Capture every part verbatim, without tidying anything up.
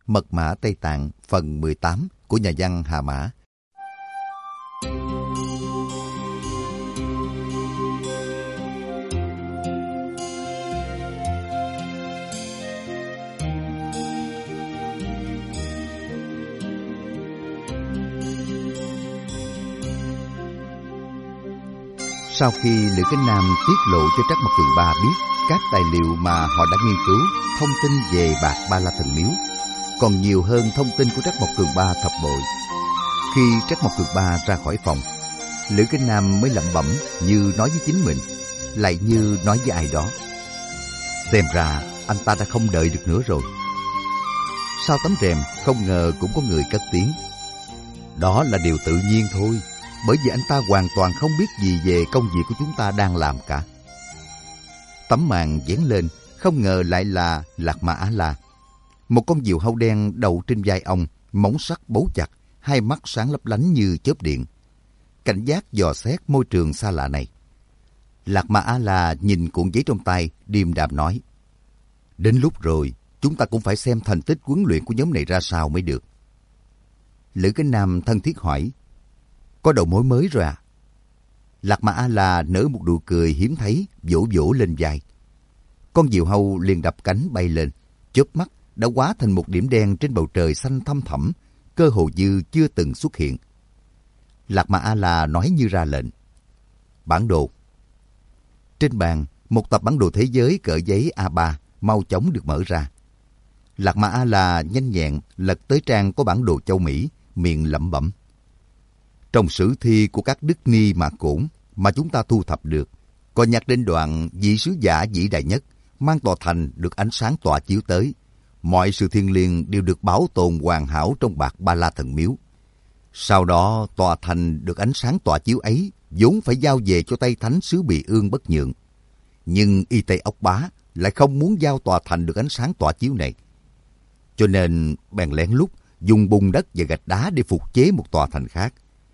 Mật mã Tây Tạng phần mười tám của nhà văn Hà Mã. Sau khi Lữ Cánh Nam tiết lộ cho Trắc Mộc Cường Ba biết các tài liệu mà họ đã nghiên cứu, thông tin về bạc Ba La Thần Miếu còn nhiều hơn thông tin của Trắc Mộc Cường Ba thập bội. Khi Trắc Mộc Cường Ba ra khỏi phòng, Lữ Cánh Nam mới lẩm bẩm như nói với chính mình, lại như nói với ai đó. Xem ra anh ta đã không đợi được nữa rồi. Sau tấm rèm không ngờ cũng có người cất tiếng. Đó là điều tự nhiên thôi, bởi vì anh ta hoàn toàn không biết gì về công việc của chúng ta đang làm cả. Tấm màn vén lên, không ngờ lại là Lạc Ma A-la. Một con diều hâu đen đầu trên vai ông, móng sắc bấu chặt, hai mắt sáng lấp lánh như chớp điện. Cảnh giác dò xét môi trường xa lạ này. Lạc Ma A-la nhìn cuộn giấy trong tay, điềm đạm nói. Đến lúc rồi, chúng ta cũng phải xem thành tích huấn luyện của nhóm này ra sao mới được. Lữ Cánh Nam thân thiết hỏi. Có đầu mối mới rồi à? Lạc Ma A-la nở một nụ cười hiếm thấy, vỗ vỗ lên vai. Con diều hâu liền đập cánh bay lên, chớp mắt đã hóa thành một điểm đen trên bầu trời xanh thăm thẳm, cơ hồ như chưa từng xuất hiện. Lạc Ma A-la nói như ra lệnh. Bản đồ. Trên bàn, một tập bản đồ thế giới cỡ giấy A ba mau chóng được mở ra. Lạc Ma A-la nhanh nhẹn lật tới trang có bản đồ châu Mỹ, miệng lẩm bẩm. Trong sử thi của các Đức Ni Mã Cổn mà chúng ta thu thập được, có nhắc đến đoạn vị sứ giả vĩ đại nhất mang tòa thành được ánh sáng tỏa chiếu tới. Mọi sự thiêng liêng đều được bảo tồn hoàn hảo trong bạc Ba La Thần Miếu. Sau đó tòa thành được ánh sáng tỏa chiếu ấy vốn phải giao về cho Tây Thánh xứ Bì Ương Bất Nhượng. Nhưng Y Tây Ốc Bá lại không muốn giao tòa thành được ánh sáng tỏa chiếu này. Cho nên bèn lén lút dùng bùn đất và gạch đá để phục chế một tòa thành khác.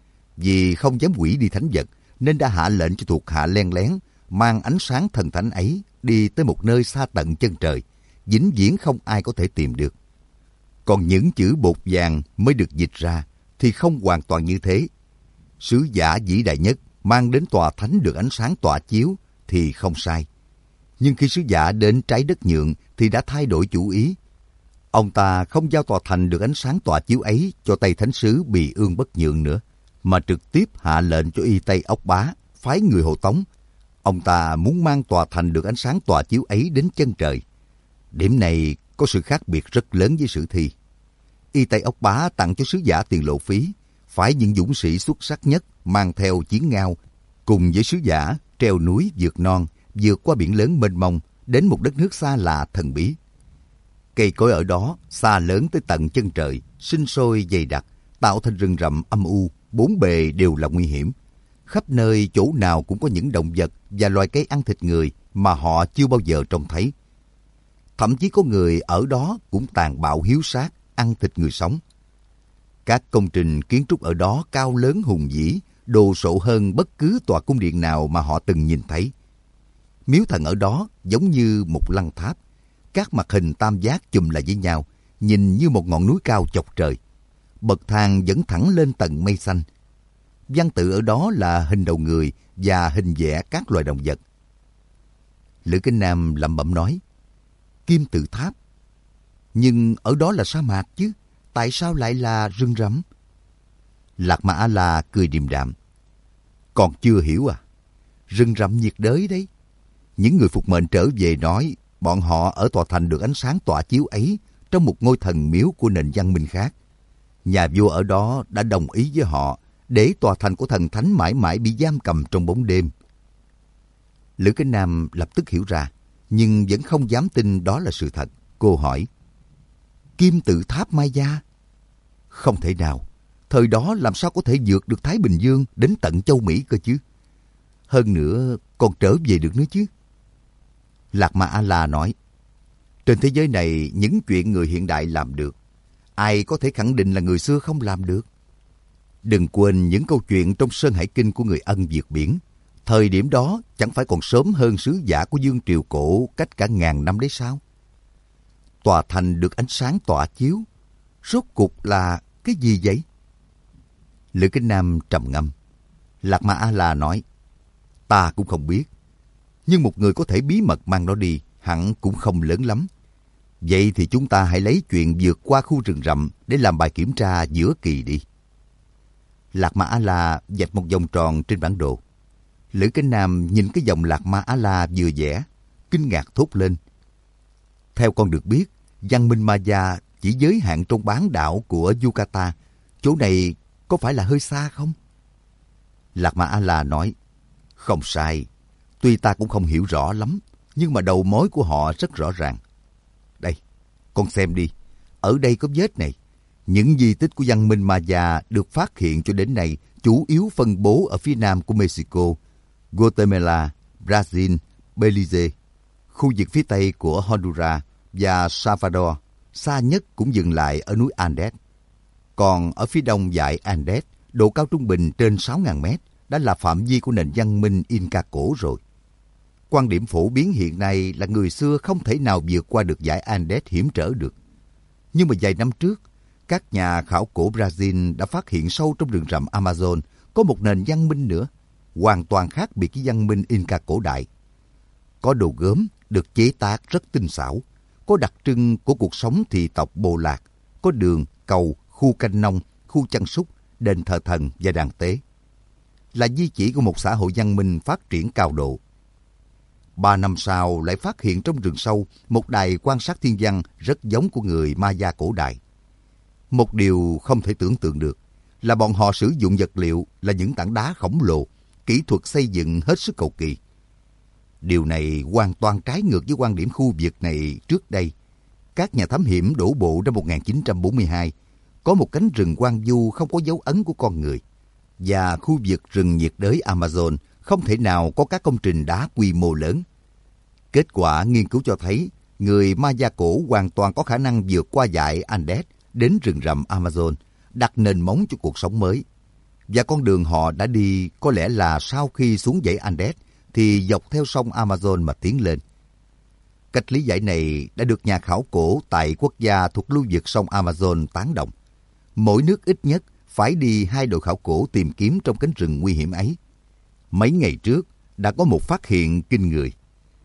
Vì không dám hủy đi thánh vật, nên đã hạ lệnh cho thuộc hạ len lén mang ánh sáng thần thánh ấy đi tới một nơi xa tận chân trời, vĩnh viễn không ai có thể tìm được. Còn những chữ bột vàng mới được dịch ra thì không hoàn toàn như thế. Sứ giả vĩ đại nhất mang đến tòa thánh được ánh sáng tỏa chiếu thì không sai. Nhưng khi sứ giả đến trái đất Nhượng thì đã thay đổi chủ ý. Ông ta không giao tòa thành được ánh sáng tỏa chiếu ấy cho Tây Thánh sứ Bì Ương Bất Nhượng nữa, mà trực tiếp hạ lệnh cho Y Tây Ốc Bá phái người hộ tống. Ông ta muốn mang tòa thành được ánh sáng tỏa chiếu ấy đến chân trời. Điểm này có sự khác biệt rất lớn với sử thi. Y Tây Ốc Bá tặng cho sứ giả tiền lộ phí, phái những dũng sĩ xuất sắc nhất mang theo chiến ngao, cùng với sứ giả treo núi vượt non, vượt qua biển lớn mênh mông đến một đất nước xa lạ thần bí. Cây cối ở đó xa lớn tới tận chân trời, sinh sôi dày đặc, tạo thành rừng rậm âm u, bốn bề đều là nguy hiểm. Khắp nơi chỗ nào cũng có những động vật và loài cây ăn thịt người mà họ chưa bao giờ trông thấy. Thậm chí có người ở đó cũng tàn bạo hiếu sát, ăn thịt người sống. Các công trình kiến trúc ở đó cao lớn hùng vĩ, đồ sộ hơn bất cứ tòa cung điện nào mà họ từng nhìn thấy. Miếu thần ở đó giống như một lăng tháp, các mặt hình tam giác chùm lại với nhau, nhìn như một ngọn núi cao chọc trời. Bậc thang dẫn thẳng lên tận mây xanh. Văn tự ở đó là hình đầu người và hình vẽ các loài động vật. Lữ Cánh Nam lẩm bẩm nói, Kim tự tháp. Nhưng ở đó là sa mạc chứ, tại sao lại là rừng rậm? Lạc Ma A-la cười điềm đạm. Còn chưa hiểu à? Rừng rậm nhiệt đới đấy. Những người phục mệnh trở về nói bọn họ ở tòa thành được ánh sáng tỏa chiếu ấy trong một ngôi thần miếu của nền văn minh khác. Nhà vua ở đó đã đồng ý với họ để tòa thành của thần thánh mãi mãi bị giam cầm trong bóng đêm. Lữ Cánh Nam lập tức hiểu ra, nhưng vẫn không dám tin đó là sự thật. Cô hỏi, Kim tự tháp Maya? Không thể nào, thời đó làm sao có thể vượt được Thái Bình Dương đến tận châu Mỹ cơ chứ? Hơn nữa, còn trở về được nữa chứ? Lạc Ma A-la nói, trên thế giới này những chuyện người hiện đại làm được, ai có thể khẳng định là người xưa không làm được? Đừng quên những câu chuyện trong Sơn Hải Kinh của người Ân vượt biển. Thời điểm đó chẳng phải còn sớm hơn sứ giả của Dương Triều cổ cách cả ngàn năm đấy sao? Tòa thành được ánh sáng tỏa chiếu, Rốt cuộc là cái gì vậy? Lữ Kính Nam trầm ngâm. Lạc Ma A-la nói, ta cũng không biết. Nhưng một người có thể bí mật mang nó đi hẳn cũng không lớn lắm. Vậy thì chúng ta hãy lấy chuyện vượt qua khu rừng rậm để làm bài kiểm tra giữa kỳ đi. Lạc Ma A-la vạch một vòng tròn trên bản đồ. Lữ Kính Nam nhìn cái vòng Lạc Ma A-la vừa vẽ, kinh ngạc thốt lên. Theo con được biết, văn minh Maya chỉ giới hạn trong bán đảo của Yucatan. Chỗ này có phải là hơi xa không? Lạc Ma A-la nói, không sai. Tuy ta cũng không hiểu rõ lắm, nhưng mà đầu mối của họ rất rõ ràng. Đây, con xem đi. Ở đây có vết này. Những di tích của văn minh Maya được phát hiện cho đến nay chủ yếu phân bố ở phía nam của Mexico, Guatemala, Brazil, Belize, khu vực phía tây của Honduras và Salvador. Xa nhất cũng dừng lại ở núi Andes. Còn ở phía đông dãy Andes, độ cao trung bình trên sáu nghìn mét đã là phạm vi của nền văn minh Inca cổ rồi. Quan điểm phổ biến hiện nay là người xưa không thể nào vượt qua được dãy Andes hiểm trở được. Nhưng mà vài năm trước, các nhà khảo cổ Brazil đã phát hiện sâu trong rừng rậm Amazon có một nền văn minh nữa, hoàn toàn khác biệt với văn minh Inca cổ đại. Có đồ gốm được chế tác rất tinh xảo, có đặc trưng của cuộc sống thị tộc bộ lạc, có đường, cầu, khu canh nông, khu chăn súc, đền thờ thần và đàn tế. Là di chỉ của một xã hội văn minh phát triển cao độ. Ba năm sau lại phát hiện trong rừng sâu một đài quan sát thiên văn rất giống của người Maya cổ đại. Một điều không thể tưởng tượng được là bọn họ sử dụng vật liệu là những tảng đá khổng lồ, kỹ thuật xây dựng hết sức cầu kỳ. Điều này hoàn toàn trái ngược với quan điểm khu vực này trước đây. Các nhà thám hiểm đổ bộ năm một nghìn chín trăm bốn mươi hai, có một cánh rừng hoang vu không có dấu ấn của con người, và khu vực rừng nhiệt đới Amazon không thể nào có các công trình đá quy mô lớn. Kết quả nghiên cứu cho thấy, người Maya cổ hoàn toàn có khả năng vượt qua dãy Andes đến rừng rậm Amazon, đặt nền móng cho cuộc sống mới. Và con đường họ đã đi có lẽ là sau khi xuống dãy Andes thì dọc theo sông Amazon mà tiến lên. Cách lý giải này đã được nhà khảo cổ tại quốc gia thuộc lưu vực sông Amazon tán đồng. Mỗi nước ít nhất phải đi hai đội khảo cổ tìm kiếm trong cánh rừng nguy hiểm ấy. Mấy ngày trước đã có một phát hiện kinh người.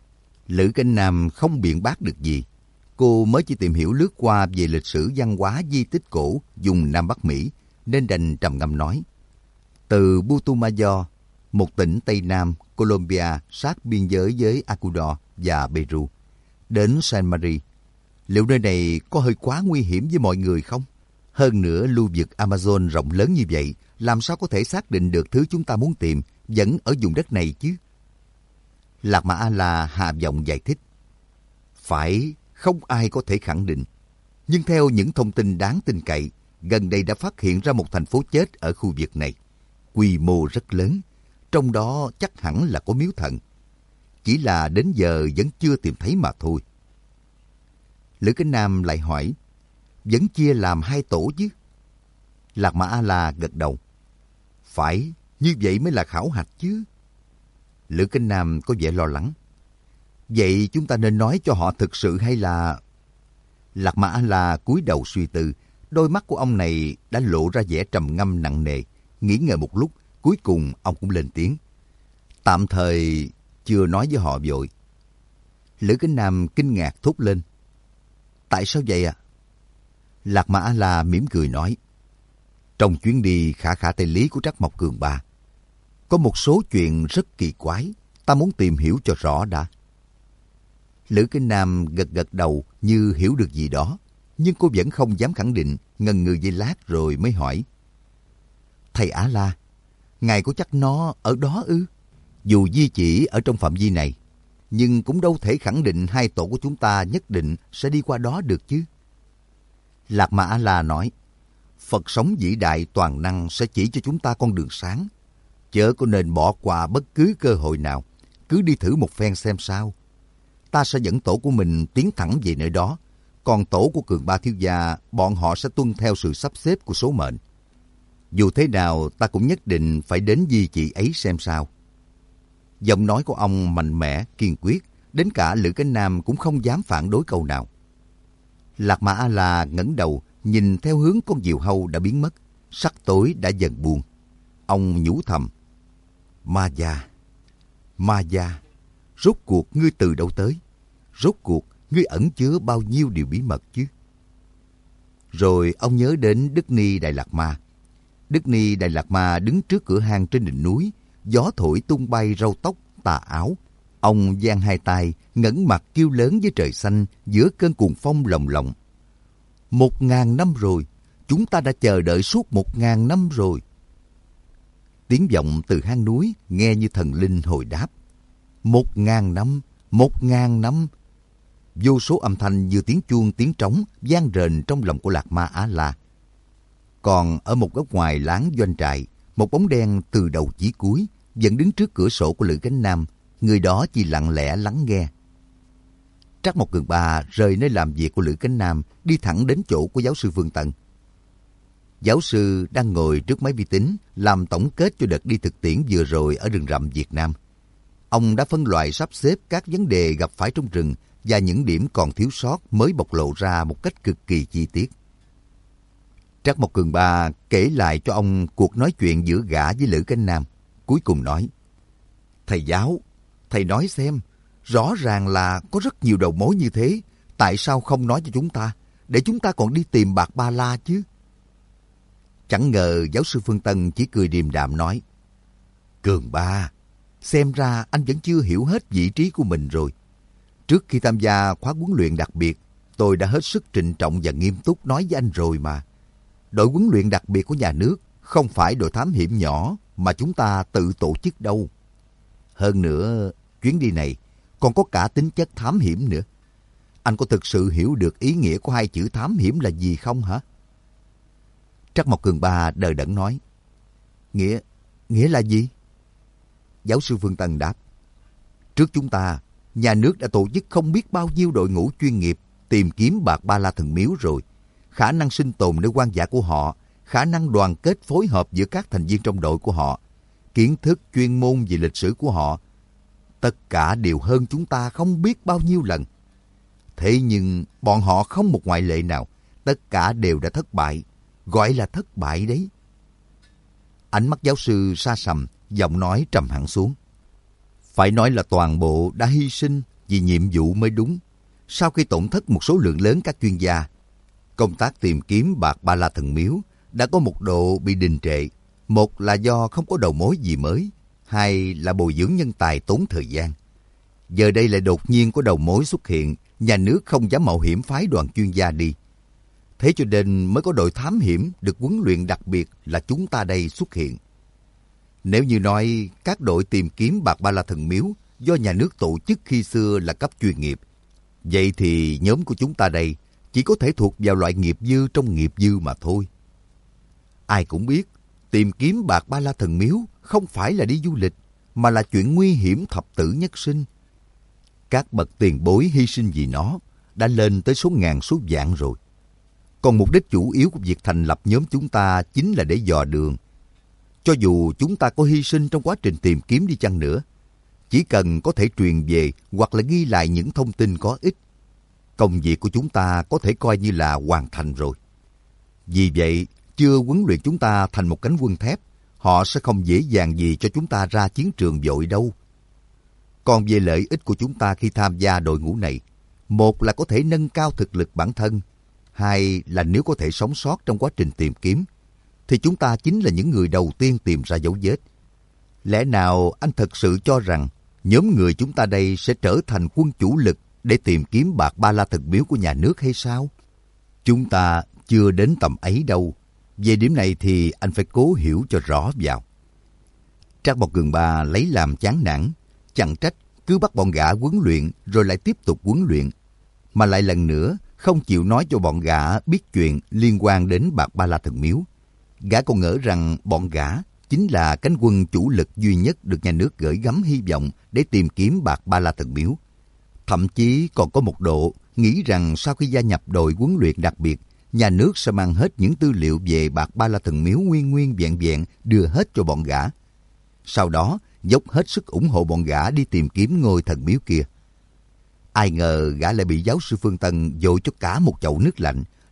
Lữ Kính Nam không biện bác được gì. Cô mới chỉ tìm hiểu lướt qua về lịch sử văn hóa di tích cổ vùng Nam Bắc Mỹ, nên đành trầm ngâm nói. Từ Putumayo, một tỉnh Tây Nam Colombia sát biên giới với Ecuador và Peru, đến San Marie, liệu nơi này có hơi quá nguy hiểm với mọi người không? Hơn nữa, lưu vực Amazon rộng lớn như vậy, làm sao có thể xác định được thứ chúng ta muốn tìm vẫn ở vùng đất này chứ? Lạc Ma A-la hạ giọng giải thích. Phải, không ai có thể khẳng định. Nhưng theo những thông tin đáng tin cậy, gần đây đã phát hiện ra một thành phố chết ở khu vực này. Quy mô rất lớn, trong đó chắc hẳn là có miếu thần. Chỉ là đến giờ vẫn chưa tìm thấy mà thôi. Lữ Kính Nam lại hỏi, vẫn chia làm hai tổ chứ? Lạc Ma A-la gật đầu. Phải, như vậy mới là khảo hạch chứ. Lữ Kính Nam có vẻ lo lắng. Vậy chúng ta nên nói cho họ thực sự hay là... Lạc Ma A-la cúi đầu suy tư, đôi mắt của ông này đã lộ ra vẻ trầm ngâm nặng nề. Nghĩ ngợi một lúc, cuối cùng ông cũng lên tiếng. Tạm thời chưa nói với họ vội. Lữ Kính Nam kinh ngạc thốt lên. Tại sao vậy ạ? À? Lạc Ma A-la mỉm cười nói. Trong chuyến đi khả khả Tây Lý của Trắc Mộc Cường Ba, có một số chuyện rất kỳ quái, ta muốn tìm hiểu cho rõ đã. Lữ Kính Nam gật gật đầu như hiểu được gì đó, nhưng cô vẫn không dám khẳng định, ngần ngừ giây lát rồi mới hỏi. Thầy A-la, ngài có chắc nó ở đó ư? Dù di chỉ ở trong phạm vi này, nhưng cũng đâu thể khẳng định hai tổ của chúng ta nhất định sẽ đi qua đó được chứ. Lạc Ma A-la nói, Phật sống vĩ đại toàn năng sẽ chỉ cho chúng ta con đường sáng. Chớ có nên bỏ qua bất cứ cơ hội nào, cứ đi thử một phen xem sao. Ta sẽ dẫn tổ của mình tiến thẳng về nơi đó, còn tổ của Cường Ba thiếu gia, bọn họ sẽ tuân theo sự sắp xếp của số mệnh. Dù thế nào, ta cũng nhất định phải đến di chỉ ấy xem sao. Giọng nói của ông mạnh mẽ, kiên quyết, đến cả Lữ Kính Nam cũng không dám phản đối câu nào. Lạc Ma A-la ngẩng đầu, nhìn theo hướng con diều hâu đã biến mất, sắc tối đã dần buông. Ông nhủ thầm, Ma Gia, Ma Gia, rốt cuộc ngươi từ đâu tới? Rốt cuộc ngươi ẩn chứa bao nhiêu điều bí mật chứ? Rồi ông nhớ đến Đức Ni Đại Lạt Ma. Đức Ni Đại Lạt Ma đứng trước cửa hang trên đỉnh núi, gió thổi tung bay râu tóc, tà áo. Ông giang hai tay, ngẩng mặt kêu lớn với trời xanh giữa cơn cuồng phong lồng lộng. Một ngàn năm rồi, chúng ta đã chờ đợi suốt một ngàn năm rồi. Tiếng vọng từ hang núi nghe như thần linh hồi đáp. Một ngàn năm, một ngàn năm. Vô số âm thanh như tiếng chuông tiếng trống vang rền trong lòng của Lạt Ma Á La. Còn ở một góc ngoài láng doanh trại, một bóng đen từ đầu chí cuối vẫn đứng trước cửa sổ của Lữ Chánh Nam. Người đó chỉ lặng lẽ lắng nghe. Trắc Mộc Cường Ba rời nơi làm việc của Lữ Chánh Nam, đi thẳng đến chỗ của giáo sư Phương Tân. Giáo sư đang ngồi trước máy vi tính làm tổng kết cho đợt đi thực tiễn vừa rồi ở rừng rậm Việt Nam. Ông đã phân loại sắp xếp các vấn đề gặp phải trong rừng và những điểm còn thiếu sót mới bộc lộ ra một cách cực kỳ chi tiết. Trắc Mộc Cường Ba kể lại cho ông cuộc nói chuyện giữa gã với Lữ Chánh Nam. Cuối cùng nói, thầy giáo, thầy nói xem, rõ ràng là có rất nhiều đầu mối như thế, tại sao không nói cho chúng ta, để chúng ta còn đi tìm bạc ba la chứ? Chẳng ngờ giáo sư Phương Tân chỉ cười điềm đạm nói, Cường Ba, xem ra anh vẫn chưa hiểu hết vị trí của mình rồi. Trước khi tham gia khóa huấn luyện đặc biệt, tôi đã hết sức trịnh trọng và nghiêm túc nói với anh rồi mà. Đội huấn luyện đặc biệt của nhà nước không phải đội thám hiểm nhỏ mà chúng ta tự tổ chức đâu. Hơn nữa, chuyến đi này còn có cả tính chất thám hiểm nữa. Anh có thực sự hiểu được ý nghĩa của hai chữ thám hiểm là gì không hả? Trắc Mộc Cường Ba đờ đẫn nói, Nghĩa, nghĩa là gì? Giáo sư Phương Tân đáp, trước chúng ta, nhà nước đã tổ chức không biết bao nhiêu đội ngũ chuyên nghiệp tìm kiếm bạc ba la thần miếu rồi. Khả năng sinh tồn nơi hoang dã của họ, khả năng đoàn kết phối hợp giữa các thành viên trong đội của họ, kiến thức chuyên môn về lịch sử của họ, tất cả đều hơn chúng ta không biết bao nhiêu lần. Thế nhưng bọn họ không một ngoại lệ nào, tất cả đều đã thất bại, gọi là thất bại đấy. Ánh mắt giáo sư sa sầm, giọng nói trầm hẳn xuống. Phải nói là toàn bộ đã hy sinh vì nhiệm vụ mới đúng. Sau khi tổn thất một số lượng lớn các chuyên gia, công tác tìm kiếm bạc ba la thần miếu đã có một độ bị đình trệ. Một là do không có đầu mối gì mới, hai là bồi dưỡng nhân tài tốn thời gian. Giờ đây lại đột nhiên có đầu mối xuất hiện, nhà nước không dám mạo hiểm phái đoàn chuyên gia đi. Thế cho nên mới có đội thám hiểm được huấn luyện đặc biệt là chúng ta đây xuất hiện. Nếu như nói các đội tìm kiếm bạc ba la thần miếu do nhà nước tổ chức khi xưa là cấp chuyên nghiệp, vậy thì nhóm của chúng ta đây chỉ có thể thuộc vào loại nghiệp dư trong nghiệp dư mà thôi. Ai cũng biết, tìm kiếm bạc ba la thần miếu không phải là đi du lịch, mà là chuyện nguy hiểm thập tử nhất sinh. Các bậc tiền bối hy sinh vì nó đã lên tới số ngàn số vạn rồi. Còn mục đích chủ yếu của việc thành lập nhóm chúng ta chính là để dò đường. Cho dù chúng ta có hy sinh trong quá trình tìm kiếm đi chăng nữa, chỉ cần có thể truyền về hoặc là ghi lại những thông tin có ích, công việc của chúng ta có thể coi như là hoàn thành rồi. Vì vậy, chưa huấn luyện chúng ta thành một cánh quân thép, họ sẽ không dễ dàng gì cho chúng ta ra chiến trường vội đâu. Còn về lợi ích của chúng ta khi tham gia đội ngũ này, một là có thể nâng cao thực lực bản thân, hai là nếu có thể sống sót trong quá trình tìm kiếm, thì chúng ta chính là những người đầu tiên tìm ra dấu vết. Lẽ nào anh thật sự cho rằng nhóm người chúng ta đây sẽ trở thành quân chủ lực để tìm kiếm bạc ba la thần miếu của nhà nước hay sao? Chúng ta chưa đến tầm ấy đâu. Về điểm này thì anh phải cố hiểu cho rõ vào. Trắc Mộc Cường Ba lấy làm chán nản, chẳng trách cứ bắt bọn gã huấn luyện rồi lại tiếp tục huấn luyện, mà lại lần nữa không chịu nói cho bọn gã biết chuyện liên quan đến bạc ba la thần miếu. Gã còn ngỡ rằng bọn gã chính là cánh quân chủ lực duy nhất được nhà nước gửi gắm hy vọng để tìm kiếm bạc ba la thần miếu. Thậm chí còn có một độ nghĩ rằng sau khi gia nhập đội huấn luyện đặc biệt, nhà nước sẽ mang hết những tư liệu về bạc ba la thần miếu nguyên nguyên vẹn vẹn đưa hết cho bọn gã. Sau đó dốc hết sức ủng hộ bọn gã đi tìm kiếm ngôi thần miếu kia. Ai ngờ gã lại bị giáo sư Phương Tân dội cho cả một chậu nước lạnh,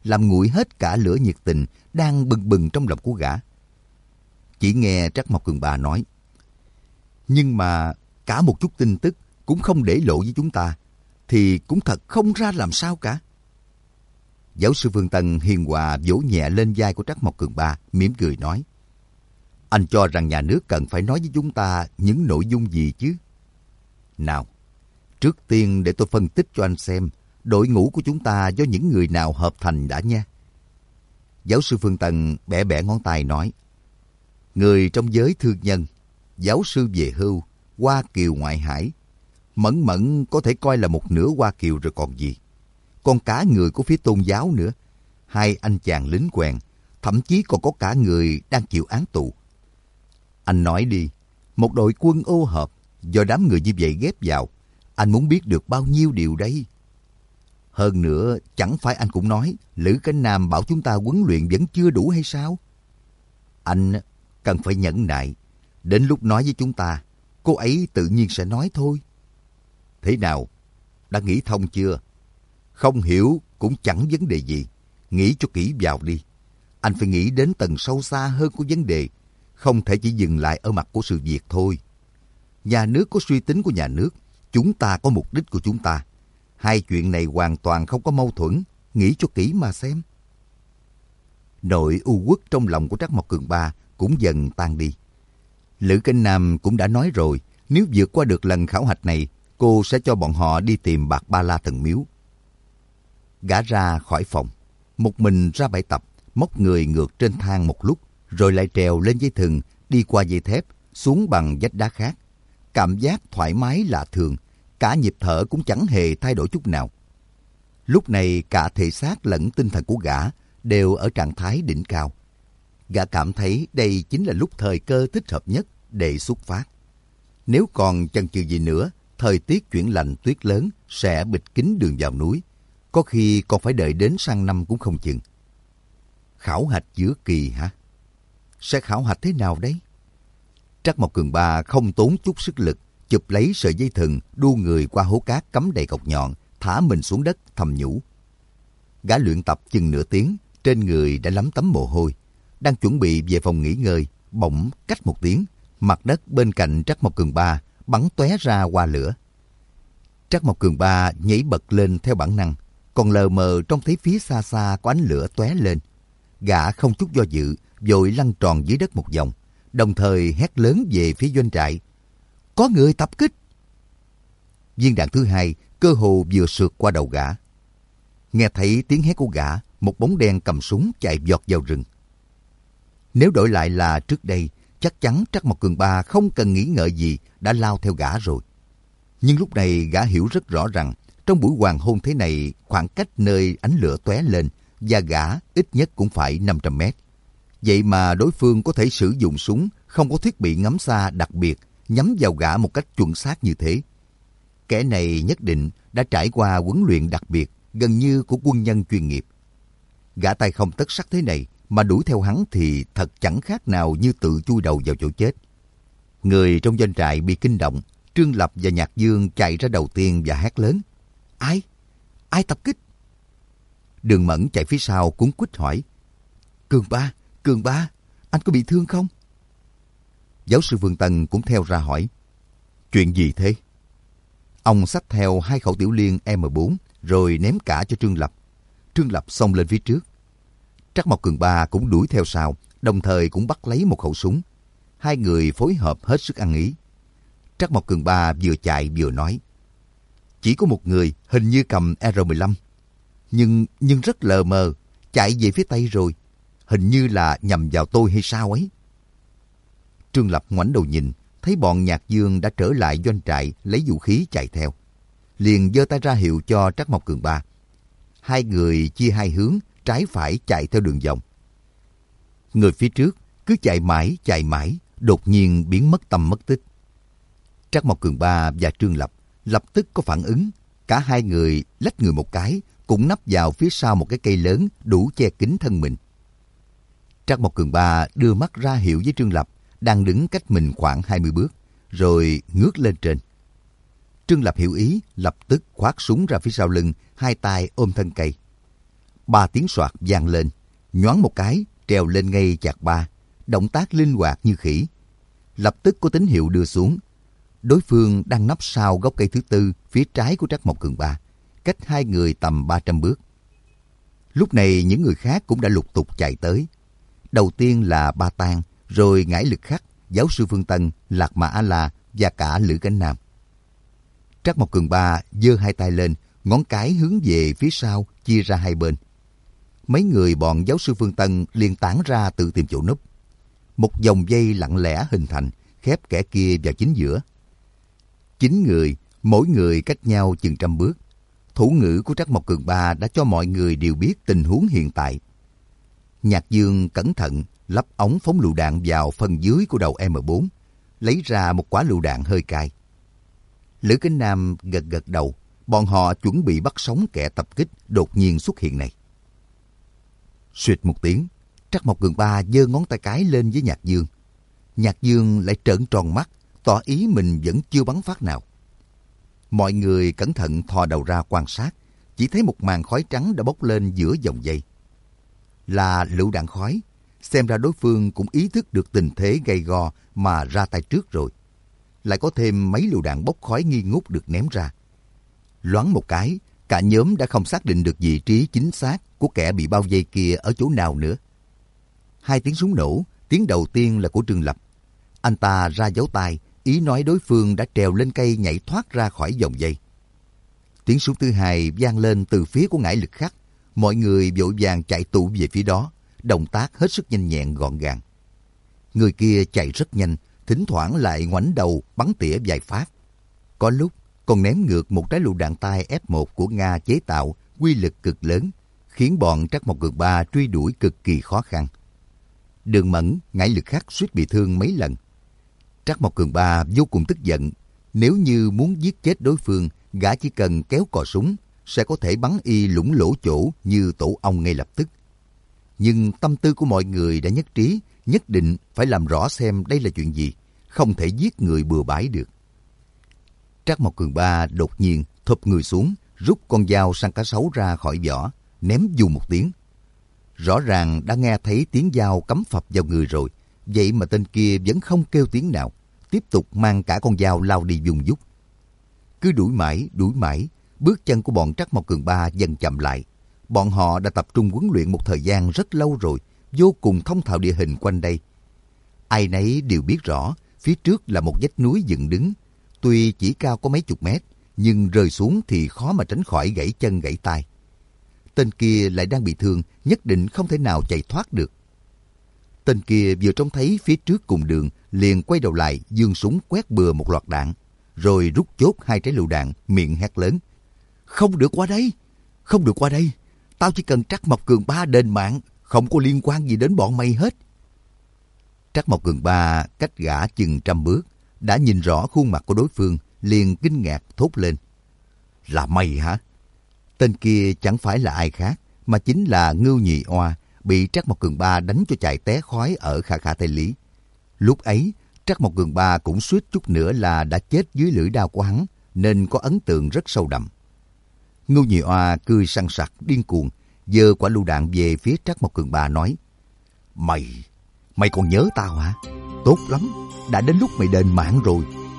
làm nguội hết cả lửa nhiệt tình đang bừng bừng trong lòng của gã. Chỉ nghe Trắc Mộc Cường Ba nói, nhưng mà cả một chút tin tức cũng không để lộ với chúng ta, thì cũng thật không ra làm sao cả. Giáo sư Phương Tân hiền hòa vỗ nhẹ lên vai của Trắc Mộc Cường Ba, mỉm cười nói, anh cho rằng nhà nước cần phải nói với chúng ta những nội dung gì chứ? Nào, trước tiên để tôi phân tích cho anh xem đội ngũ của chúng ta do những người nào hợp thành đã nha. Giáo sư Phương Tân bẻ bẻ ngón tay nói, người trong giới thương nhân, giáo sư về hưu, Hoa Kiều ngoại hải. Mẫn Mẫn có thể coi là một nửa Hoa Kiều rồi còn gì. Còn cả người của phía tôn giáo nữa. Hai anh chàng lính quèn, thậm chí còn có cả người đang chịu án tù. Anh nói đi, một đội quân ô hợp do đám người như vậy ghép vào, anh muốn biết được bao nhiêu điều đây? Hơn nữa, chẳng phải anh cũng nói Lữ Cánh Nam bảo chúng ta huấn luyện vẫn chưa đủ hay sao? Anh cần phải nhẫn nại. Đến lúc nói với chúng ta, cô ấy tự nhiên sẽ nói thôi. Thế nào? Đã nghĩ thông chưa? Không hiểu cũng chẳng vấn đề gì. Nghĩ cho kỹ vào đi. Anh phải nghĩ đến tầng sâu xa hơn của vấn đề. Không thể chỉ dừng lại ở mặt của sự việc thôi. Nhà nước có suy tính của nhà nước. Chúng ta có mục đích của chúng ta. Hai chuyện này hoàn toàn không có mâu thuẫn. Nghĩ cho kỹ mà xem. Nội u uất trong lòng của Trắc Mộc Cường Ba cũng dần tan đi. Lữ Cánh Nam cũng đã nói rồi, nếu vượt qua được lần khảo hạch này, cô sẽ cho bọn họ đi tìm Bạc Ba La Thần Miếu. Gã ra khỏi phòng, một mình ra bãi tập, móc người ngược trên thang một lúc, rồi lại trèo lên dây thừng, đi qua dây thép, xuống bằng vách đá khác. Cảm giác thoải mái lạ thường, cả nhịp thở cũng chẳng hề thay đổi chút nào. Lúc này cả thể xác lẫn tinh thần của gã đều ở trạng thái đỉnh cao. Gã cảm thấy đây chính là lúc thời cơ thích hợp nhất để xuất phát. Nếu còn chần chừ gì nữa, thời tiết chuyển lạnh tuyết lớn sẽ bịt kín đường vào núi. Có khi còn phải đợi đến sang năm cũng không chừng. Khảo hạch giữa kỳ hả? Sẽ khảo hạch thế nào đấy? Trắc Mộc Cường Ba không tốn chút sức lực, chụp lấy sợi dây thừng, đu người qua hố cát cắm đầy cọc nhọn, thả mình xuống đất thầm nhủ. Gã luyện tập chừng nửa tiếng, trên người đã lấm tấm mồ hôi. Đang chuẩn bị về phòng nghỉ ngơi, bỗng cách một tiếng, mặt đất bên cạnh Trắc Mộc Cường Ba bắn tóe ra hoa lửa. Trắc Mộc Cường Ba nhảy bật lên theo bản năng, còn lờ mờ trông thấy phía xa xa có ánh lửa tóe lên. Gã không chút do dự, vội lăn tròn dưới đất một vòng, đồng thời hét lớn về phía doanh trại. Có người tập kích! Viên đạn thứ hai cơ hồ vừa sượt qua đầu gã. Nghe thấy tiếng hét của gã, một bóng đen cầm súng chạy vọt vào rừng. Nếu đổi lại là trước đây, chắc chắn Trắc Mộc Cường Ba không cần nghĩ ngợi gì đã lao theo gã rồi. Nhưng lúc này gã hiểu rất rõ rằng trong buổi hoàng hôn thế này, khoảng cách nơi ánh lửa tóe lên và gã ít nhất cũng phải năm trăm mét. Vậy mà đối phương có thể sử dụng súng không có thiết bị ngắm xa đặc biệt nhắm vào gã một cách chuẩn xác như thế. Kẻ này nhất định đã trải qua huấn luyện đặc biệt gần như của quân nhân chuyên nghiệp. Gã tay không tất sắt thế này mà đuổi theo hắn thì thật chẳng khác nào như tự chui đầu vào chỗ chết. Người trong doanh trại bị kinh động, Trương Lập và Nhạc Dương chạy ra đầu tiên và hét lớn. Ai? Ai tập kích? Đường Mẫn chạy phía sau cuống quýt hỏi. Cường Ba, Cường Ba, anh có bị thương không? Giáo sư Phương Tân cũng theo ra hỏi. Chuyện gì thế? Ông xách theo hai khẩu tiểu liên M bốn rồi ném cả cho Trương Lập. Trương Lập xông lên phía trước. Trắc Mộc Cường Ba cũng đuổi theo sau, đồng thời cũng bắt lấy một khẩu súng. Hai người phối hợp hết sức ăn ý. Trắc Mộc Cường Ba vừa chạy vừa nói. Chỉ có một người hình như cầm R mười lăm. Nhưng, nhưng rất lờ mờ, chạy về phía Tây rồi. Hình như là nhằm vào tôi hay sao ấy. Trương Lập ngoảnh đầu nhìn, thấy bọn Nhạc Dương đã trở lại doanh trại lấy vũ khí chạy theo. Liền giơ tay ra hiệu cho Trắc Mộc Cường Ba. Hai người chia hai hướng, trái phải chạy theo đường vòng. Người phía trước cứ chạy mãi chạy mãi, đột nhiên biến mất tăm mất tích. Trắc Mộc Cường Ba và Trương Lập lập tức có phản ứng. Cả hai người lách người một cái, cũng nấp vào phía sau một cái cây lớn đủ che kín thân mình. Trắc Mộc Cường Ba đưa mắt ra hiệu với Trương Lập, đang đứng cách mình khoảng hai mươi bước, rồi ngước lên trên. Trương Lập hiểu ý, lập tức khoác súng ra phía sau lưng, hai tay ôm thân cây. Ba tiếng soạt vang lên, nhoáng một cái, trèo lên ngay chạc ba, động tác linh hoạt như khỉ. Lập tức có tín hiệu đưa xuống. Đối phương đang nấp sau gốc cây thứ tư phía trái của Trắc Mộc Cường Ba, cách hai người tầm ba trăm bước. Lúc này những người khác cũng đã lục tục chạy tới. Đầu tiên là Ba Tang, rồi Ngải Lực Khắc, Giáo sư Phương Tân, Lạc Mà A-la và cả Lữ Cánh Nam. Trắc Mộc Cường Ba giơ hai tay lên, ngón cái hướng về phía sau, chia ra hai bên. Mấy người bọn Giáo sư Phương Tân liền tản ra tự tìm chỗ núp. Một vòng dây lặng lẽ hình thành, khép kẻ kia vào chính giữa. Chín người, mỗi người cách nhau chừng trăm bước. Thủ ngữ của Trắc Mộc Cường Ba đã cho mọi người đều biết tình huống hiện tại. Nhạc Dương cẩn thận lắp ống phóng lựu đạn vào phần dưới của đầu M bốn, lấy ra một quả lựu đạn hơi cay. Lữ Cánh Nam gật gật đầu, bọn họ chuẩn bị bắt sống kẻ tập kích đột nhiên xuất hiện này. Suýt một tiếng, Trắc Mộc Cường Ba giơ ngón tay cái lên với Nhạc Dương. Nhạc Dương lại trợn tròn mắt, tỏ ý mình vẫn chưa bắn phát nào. Mọi người cẩn thận thò đầu ra quan sát, chỉ thấy một màn khói trắng đã bốc lên giữa dòng dây. Là lựu đạn khói, xem ra đối phương cũng ý thức được tình thế gay go mà ra tay trước rồi. Lại có thêm mấy lựu đạn bốc khói nghi ngút được ném ra. Loáng một cái, cả nhóm đã không xác định được vị trí chính xác của kẻ bị bao vây kia ở chỗ nào nữa. Hai tiếng súng nổ, tiếng đầu tiên là của Trương Lập. Anh ta ra dấu tay, ý nói đối phương đã trèo lên cây nhảy thoát ra khỏi vòng dây. Tiếng súng thứ hai vang lên từ phía của Ngải Lực Khắc. Mọi người vội vàng chạy tụ về phía đó, động tác hết sức nhanh nhẹn gọn gàng. Người kia chạy rất nhanh, thỉnh thoảng lại ngoảnh đầu bắn tỉa vài phát. Có lúc còn ném ngược một trái lựu đạn tay F một của Nga chế tạo, quy lực cực lớn, khiến bọn Trắc Mộc Cường Ba truy đuổi cực kỳ khó khăn. Đường Mẫn, Ngải Lực Khắc suýt bị thương mấy lần. Trắc Mộc Cường Ba vô cùng tức giận. Nếu như muốn giết chết đối phương, gã chỉ cần kéo cò súng, sẽ có thể bắn y lủng lỗ chỗ như tổ ong ngay lập tức. Nhưng tâm tư của mọi người đã nhất trí, nhất định phải làm rõ xem đây là chuyện gì, không thể giết người bừa bãi được. Trắc Mộc Cường Ba đột nhiên thụp người xuống, rút con dao săn cá sấu ra khỏi vỏ, ném dù một tiếng. Rõ ràng đã nghe thấy tiếng dao cắm phập vào người rồi, vậy mà tên kia vẫn không kêu tiếng nào, tiếp tục mang cả con dao lao đi vùng vút. Cứ đuổi mãi, đuổi mãi, bước chân của bọn Trắc Mộc Cường Ba dần chậm lại. Bọn họ đã tập trung huấn luyện một thời gian rất lâu rồi, vô cùng thông thạo địa hình quanh đây. Ai nấy đều biết rõ, phía trước là một vách núi dựng đứng. Tuy chỉ cao có mấy chục mét, nhưng rơi xuống thì khó mà tránh khỏi gãy chân gãy tay. Tên kia lại đang bị thương, nhất định không thể nào chạy thoát được. Tên kia vừa trông thấy phía trước cùng đường, liền quay đầu lại, giương súng quét bừa một loạt đạn, rồi rút chốt hai trái lựu đạn, miệng hét lớn: "Không được qua đây! Không được qua đây! Tao chỉ cần Trắc Mộc Cường Ba đền mạng, không có liên quan gì đến bọn mày hết." Trắc Mộc Cường Ba cách gã chừng trăm bước, đã nhìn rõ khuôn mặt của đối phương, liền kinh ngạc thốt lên: "Là mày hả?" Tên kia chẳng phải là ai khác, mà chính là Ngưu Nhị Oa, bị Trắc Mộc Cường Ba đánh cho chạy té khói ở Khả Khả Tây Lý. Lúc ấy, Trắc Mộc Cường Ba cũng suýt chút nữa là đã chết dưới lưỡi đao của hắn, nên có ấn tượng rất sâu đậm. Ngưu Nhị Oa cười sằng sặc điên cuồng, giơ quả lựu đạn về phía Trắc Mộc Cường Ba nói: Mày, mày còn nhớ tao hả? Tốt lắm, đã đến lúc mày đền mạng rồi.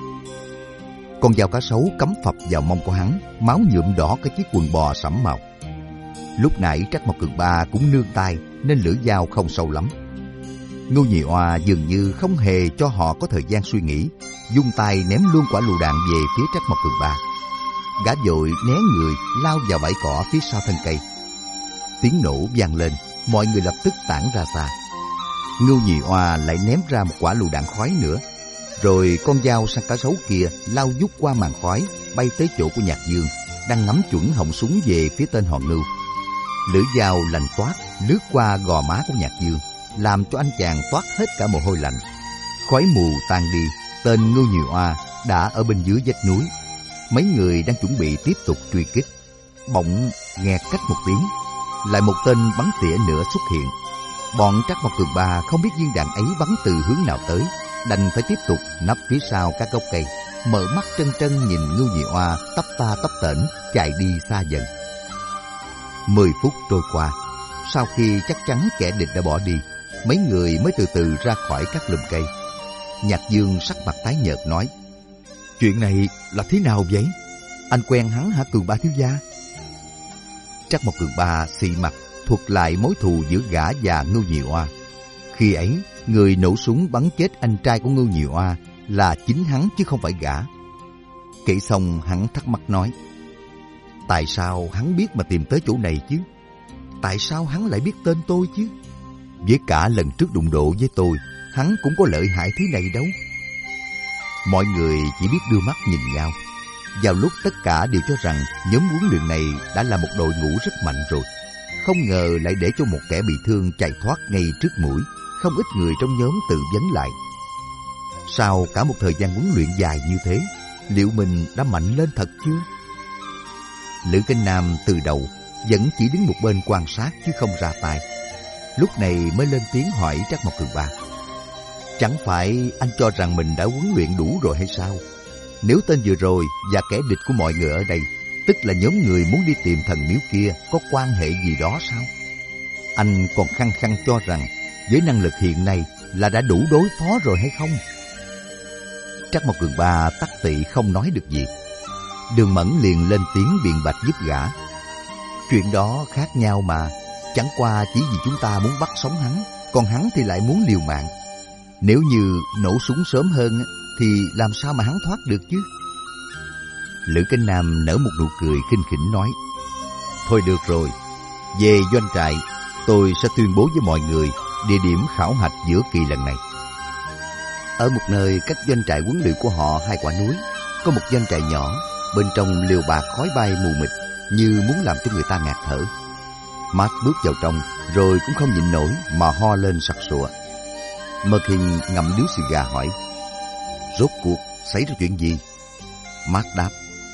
Con dao cá sấu cắm phập vào mông của hắn, máu nhuộm đỏ cái chiếc quần bò sẫm màu. Lúc nãy Trắc Mộc Cường Ba cũng nương tay nên lưỡi dao không sâu lắm. Ngưu Nhị Oa dường như không hề cho họ có thời gian suy nghĩ, vung tay ném luôn quả lựu đạn về phía Trắc Mộc Cường Ba. Gã vội né người lao vào bãi cỏ phía sau thân cây. Tiếng nổ vang lên, mọi người lập tức tản ra xa. Ngưu Nhị Oa lại ném ra một quả lựu đạn khói nữa, rồi con dao săn cá sấu kia lao vút qua màn khói, bay tới chỗ của Nhạc Dương đang ngắm chuẩn họng súng về phía tên họ Ngưu. Lưỡi dao lạnh toát lướt qua gò má của Nhạc Dương, làm cho anh chàng toát hết cả mồ hôi lạnh. Khói mù tan đi, tên Ngưu Nhị Oa đã ở bên dưới vách núi. Mấy người đang chuẩn bị tiếp tục truy kích, bỗng nghe cách một tiếng, lại một tên bắn tỉa nữa xuất hiện. Bọn Trắc Mộc Cường Ba không biết viên đạn ấy bắn từ hướng nào tới, đành phải tiếp tục nấp phía sau các gốc cây, mở mắt trân trân nhìn Ngưu Nhị Oa tấp ta tấp tễnh chạy đi xa dần. Mười phút trôi qua, sau khi chắc chắn kẻ địch đã bỏ đi, mấy người mới từ từ ra khỏi các lùm cây. Nhạc Dương sắc mặt tái nhợt nói: Chuyện này là thế nào vậy? Anh quen hắn hả Cường Ba thiếu gia? Trắc Mộc Cường Ba xị mặt thuật lại mối thù giữa gã và Ngưu Nhị Oa. Khi ấy, người nổ súng bắn chết anh trai của Ngưu Nhị Oa là chính hắn chứ không phải gã. Kể xong hắn thắc mắc nói: Tại sao hắn biết mà tìm tới chỗ này chứ? Tại sao hắn lại biết tên tôi chứ? Với cả lần trước đụng độ với tôi, hắn cũng có lợi hại thế này đâu. Mọi người chỉ biết đưa mắt nhìn nhau. Vào lúc tất cả đều cho rằng nhóm huấn luyện này đã là một đội ngũ rất mạnh rồi, không ngờ lại để cho một kẻ bị thương chạy thoát ngay trước mũi. Không ít người trong nhóm tự vấn lại: Sau cả một thời gian huấn luyện dài như thế, liệu mình đã mạnh lên thật chưa? Lữ Kinh Nam từ đầu vẫn chỉ đứng một bên quan sát chứ không ra tay. Lúc này mới lên tiếng hỏi Trắc Mộc Cường Ba: Chẳng phải anh cho rằng mình đã huấn luyện đủ rồi hay sao? Nếu tên vừa rồi và kẻ địch của mọi người ở đây, tức là nhóm người muốn đi tìm thần miếu kia, có quan hệ gì đó sao? Anh còn khăng khăng cho rằng với năng lực hiện nay là đã đủ đối phó rồi hay không? Trắc Mộc Cường Ba tắc tị không nói được gì. Đường Mẫn liền lên tiếng biện bạch giúp gã: Chuyện đó khác nhau mà, chẳng qua chỉ vì chúng ta muốn bắt sống hắn, còn hắn thì lại muốn liều mạng. Nếu như nổ súng sớm hơn thì làm sao mà hắn thoát được chứ? Lữ Kinh Nam nở một nụ cười khinh khỉnh nói: Thôi được rồi, về doanh trại tôi sẽ tuyên bố với mọi người địa điểm khảo hạch giữa kỳ lần này. Ở một nơi cách doanh trại huấn luyện của họ hai quả núi, có một doanh trại nhỏ, bên trong liều bạt khói bay mù mịt, như muốn làm cho người ta ngạt thở. Matt bước vào trong, rồi cũng không nhịn nổi mà ho lên sặc sụa. Merkin ngậm điếu xì gà hỏi: Rốt cuộc xảy ra chuyện gì? Matt đáp: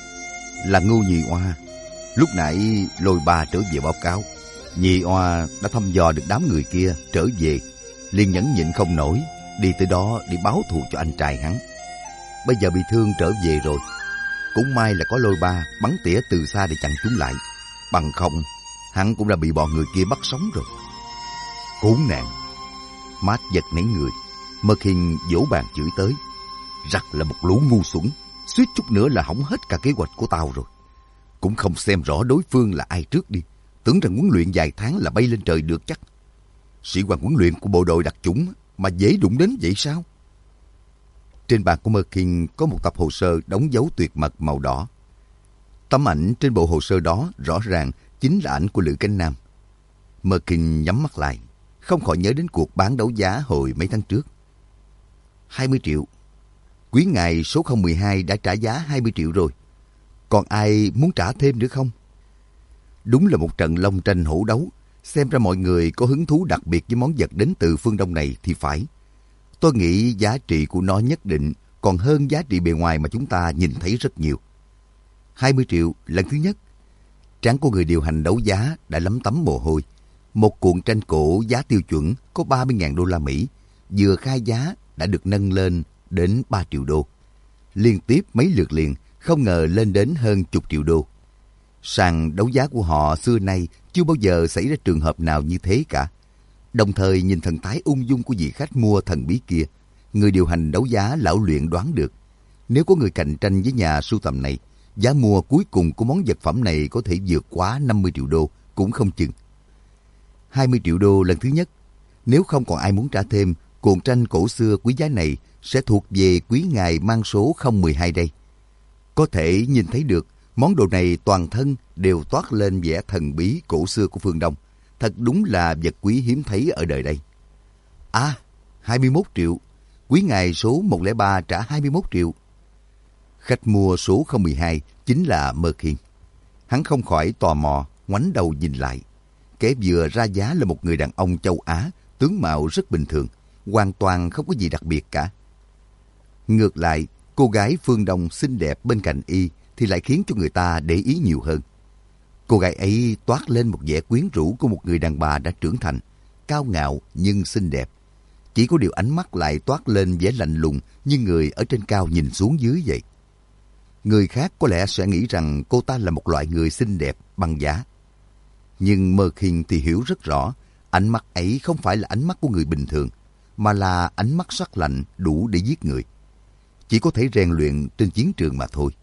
Là Ngưu Nhị Oa. Lúc nãy Lôi Ba trở về báo cáo, Nhị Oa đã thăm dò được đám người kia trở về, liền nhẫn nhịn không nổi, đi tới đó để báo thù cho anh trai hắn. Bây giờ bị thương trở về rồi. Cũng may là có Lôi Ba bắn tỉa từ xa để chặn chúng lại, bằng không hắn cũng đã bị bọn người kia bắt sống rồi. Khốn nạn! Matt giật nảy người. Merkin vỗ bàn chửi tới: Rắc là một lũ ngu xuẩn, suýt chút nữa là hỏng hết cả kế hoạch của tao rồi. Cũng không xem rõ đối phương là ai trước đi, tưởng rằng huấn luyện vài tháng là bay lên trời được chắc. Sĩ quan huấn luyện của bộ đội đặc chủng mà dễ đụng đến vậy sao? Trên bàn của Merkin có một tập hồ sơ đóng dấu tuyệt mật màu đỏ. Tấm ảnh trên bộ hồ sơ đó rõ ràng chính là ảnh của Lữ Cánh Nam. Merkin nhắm mắt lại, không khỏi nhớ đến cuộc bán đấu giá hồi mấy tháng trước. hai mươi triệu. Quý ngài số không một hai đã trả giá hai mươi triệu rồi. Còn ai muốn trả thêm nữa không? Đúng là một trận long tranh hổ đấu. Xem ra mọi người có hứng thú đặc biệt với món vật đến từ phương Đông này thì phải. Tôi nghĩ giá trị của nó nhất định còn hơn giá trị bề ngoài mà chúng ta nhìn thấy rất nhiều. hai mươi triệu lần thứ nhất. Trán của người điều hành đấu giá đã lấm tấm mồ hôi. Một cuộn tranh cổ giá tiêu chuẩn có ba mươi nghìn đô la Mỹ, vừa khai giá đã được nâng lên đến ba triệu đô. Liên tiếp mấy lượt liền, không ngờ lên đến hơn chục triệu đô. Sàn đấu giá của họ xưa nay chưa bao giờ xảy ra trường hợp nào như thế cả. Đồng thời nhìn thần thái ung dung của vị khách mua thần bí kia, người điều hành đấu giá lão luyện đoán được, nếu có người cạnh tranh với nhà sưu tầm này, giá mua cuối cùng của món vật phẩm này có thể vượt quá năm mươi triệu đô cũng không chừng. hai mươi triệu đô lần thứ nhất. Nếu không còn ai muốn trả thêm, cuộn tranh cổ xưa quý giá này sẽ thuộc về quý ngài mang số không một hai đây. Có thể nhìn thấy được món đồ này toàn thân đều toát lên vẻ thần bí cổ xưa của phương Đông. Thật đúng là vật quý hiếm thấy ở đời đây. À, hai mươi mốt triệu. Quý ngài số một không ba trả hai mươi mốt triệu. Khách mua số không một hai chính là Merkin. Hắn không khỏi tò mò, ngoảnh đầu nhìn lại. Kẻ vừa ra giá là một người đàn ông châu Á, tướng mạo rất bình thường, hoàn toàn không có gì đặc biệt cả. Ngược lại, cô gái phương Đông xinh đẹp bên cạnh y thì lại khiến cho người ta để ý nhiều hơn. Cô gái ấy toát lên một vẻ quyến rũ của một người đàn bà đã trưởng thành, cao ngạo nhưng xinh đẹp. Chỉ có điều ánh mắt lại toát lên vẻ lạnh lùng như người ở trên cao nhìn xuống dưới vậy. Người khác có lẽ sẽ nghĩ rằng cô ta là một loại người xinh đẹp băng giá. Nhưng Mơ Khiên thì hiểu rất rõ, ánh mắt ấy không phải là ánh mắt của người bình thường, mà là ánh mắt sắc lạnh đủ để giết người. Chỉ có thể rèn luyện trên chiến trường mà thôi.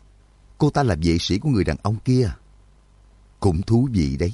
Cô ta là vệ sĩ của người đàn ông kia. Cũng thú vị đấy.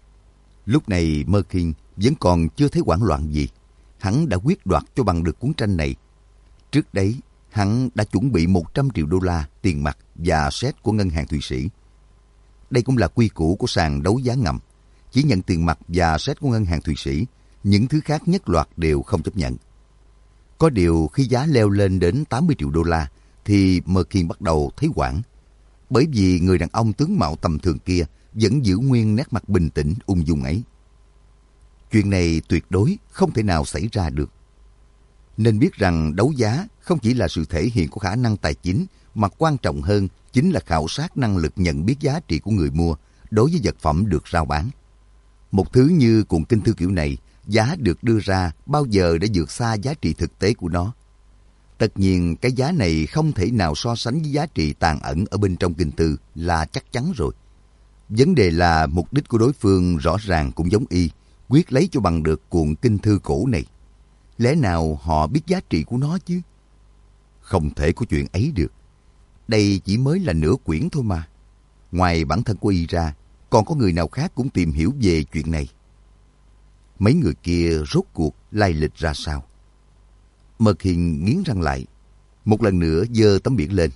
Lúc này Mơ Khiên vẫn còn chưa thấy hoảng loạn gì. Hắn đã quyết đoạt cho bằng được cuốn tranh này. Trước đấy, hắn đã chuẩn bị một trăm triệu đô la tiền mặt và séc của ngân hàng Thụy Sĩ. Đây cũng là quy củ của sàn đấu giá ngầm. Chỉ nhận tiền mặt và séc của ngân hàng Thụy Sĩ, những thứ khác nhất loạt đều không chấp nhận. Có điều khi giá leo lên đến tám mươi triệu đô la thì Mơ Khiên bắt đầu thấy hoảng. Bởi vì người đàn ông tướng mạo tầm thường kia vẫn giữ nguyên nét mặt bình tĩnh ung dung ấy. Chuyện này tuyệt đối không thể nào xảy ra được. Nên biết rằng đấu giá không chỉ là sự thể hiện của khả năng tài chính, mà quan trọng hơn chính là khảo sát năng lực nhận biết giá trị của người mua đối với vật phẩm được rao bán. Một thứ như cuộn kinh thư kiểu này, giá được đưa ra bao giờ đã vượt xa giá trị thực tế của nó. Tất nhiên cái giá này không thể nào so sánh với giá trị tàn ẩn ở bên trong kinh thư là chắc chắn rồi. Vấn đề là mục đích của đối phương rõ ràng cũng giống y, quyết lấy cho bằng được cuộn kinh thư cổ này. Lẽ nào họ biết giá trị của nó chứ? Không thể có chuyện ấy được. Đây chỉ mới là nửa quyển thôi mà. Ngoài bản thân của y ra, còn có người nào khác cũng tìm hiểu về chuyện này. Mấy người kia rốt cuộc lai lịch ra sao? Mơ Khiên nghiến răng lại, một lần nữa giơ tấm biển lên.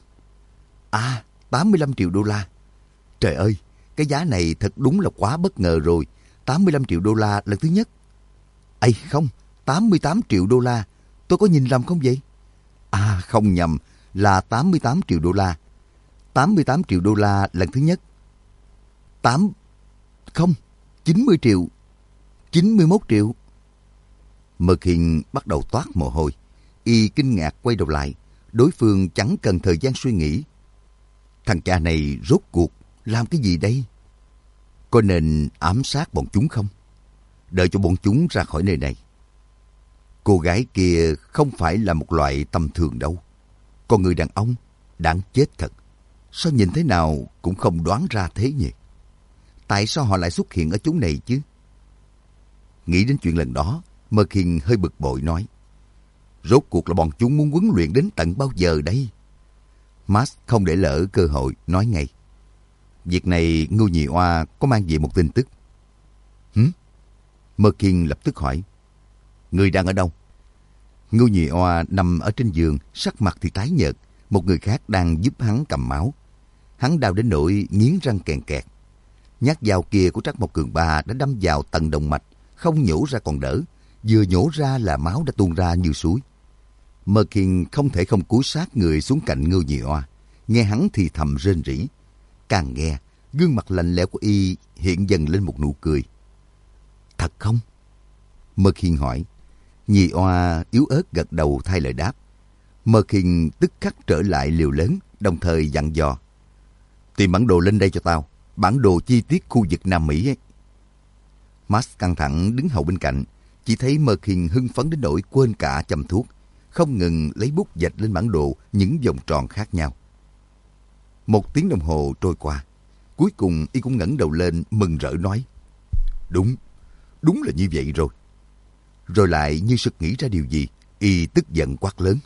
À, tám mươi lăm triệu đô la. Trời ơi, cái giá này thật đúng là quá bất ngờ rồi. tám mươi lăm triệu đô la lần thứ nhất. Ây không, tám mươi tám triệu đô la. Tôi có nhìn lầm không vậy? À không nhầm, là tám mươi tám triệu đô la. tám mươi tám triệu đô la lần thứ nhất. tám... Không, chín mươi triệu. chín mươi mốt triệu. Mơ Khiên bắt đầu toát mồ hôi. Y kinh ngạc quay đầu lại. Đối phương chẳng cần thời gian suy nghĩ. Thằng cha này rốt cuộc làm cái gì đây? Có nên ám sát bọn chúng không? Đợi cho bọn chúng ra khỏi nơi này. Cô gái kia không phải là một loại tầm thường đâu. Còn người đàn ông, đáng chết thật. Sao nhìn thế nào cũng không đoán ra thế nhỉ? Tại sao họ lại xuất hiện ở chỗ này chứ? Nghĩ đến chuyện lần đó, Mơ Khiên hơi bực bội nói. Rốt cuộc là bọn chúng muốn huấn luyện đến tận bao giờ đây? Max không để lỡ cơ hội, nói ngay. Việc này Ngưu Nhị Oa có mang về một tin tức. Hử? Mơ Khiên lập tức hỏi. Người đang ở đâu? Ngưu Nhị Oa nằm ở trên giường, sắc mặt thì tái nhợt. Một người khác đang giúp hắn cầm máu. Hắn đau đến nỗi nghiến răng kèn kẹt. Nhát dao kia của Trắc Mộc Cường Ba đã đâm vào tận động mạch, không nhổ ra còn đỡ. Vừa nhổ ra là máu đã tuôn ra như suối. Mơ Khiên không thể không cúi sát người xuống cạnh Ngưu Nhị Oa, nghe hắn thì thầm rên rỉ. Càng nghe, gương mặt lạnh lẽo của y hiện dần lên một nụ cười. Thật không? Mơ Khiên hỏi. Nhị Oa yếu ớt gật đầu thay lời đáp. Mơ Khiên tức khắc trở lại liều lớn, đồng thời dặn dò. Tìm bản đồ lên đây cho tao, bản đồ chi tiết khu vực Nam Mỹ ấy. Max căng thẳng đứng hầu bên cạnh, chỉ thấy Mơ Khiên hưng phấn đến nỗi quên cả châm thuốc, không ngừng lấy bút vạch lên bản đồ những vòng tròn khác nhau. Một tiếng đồng hồ trôi qua, cuối cùng y cũng ngẩng đầu lên mừng rỡ nói. Đúng, đúng là như vậy rồi. Rồi lại như sực nghĩ ra điều gì, y tức giận quát lớn.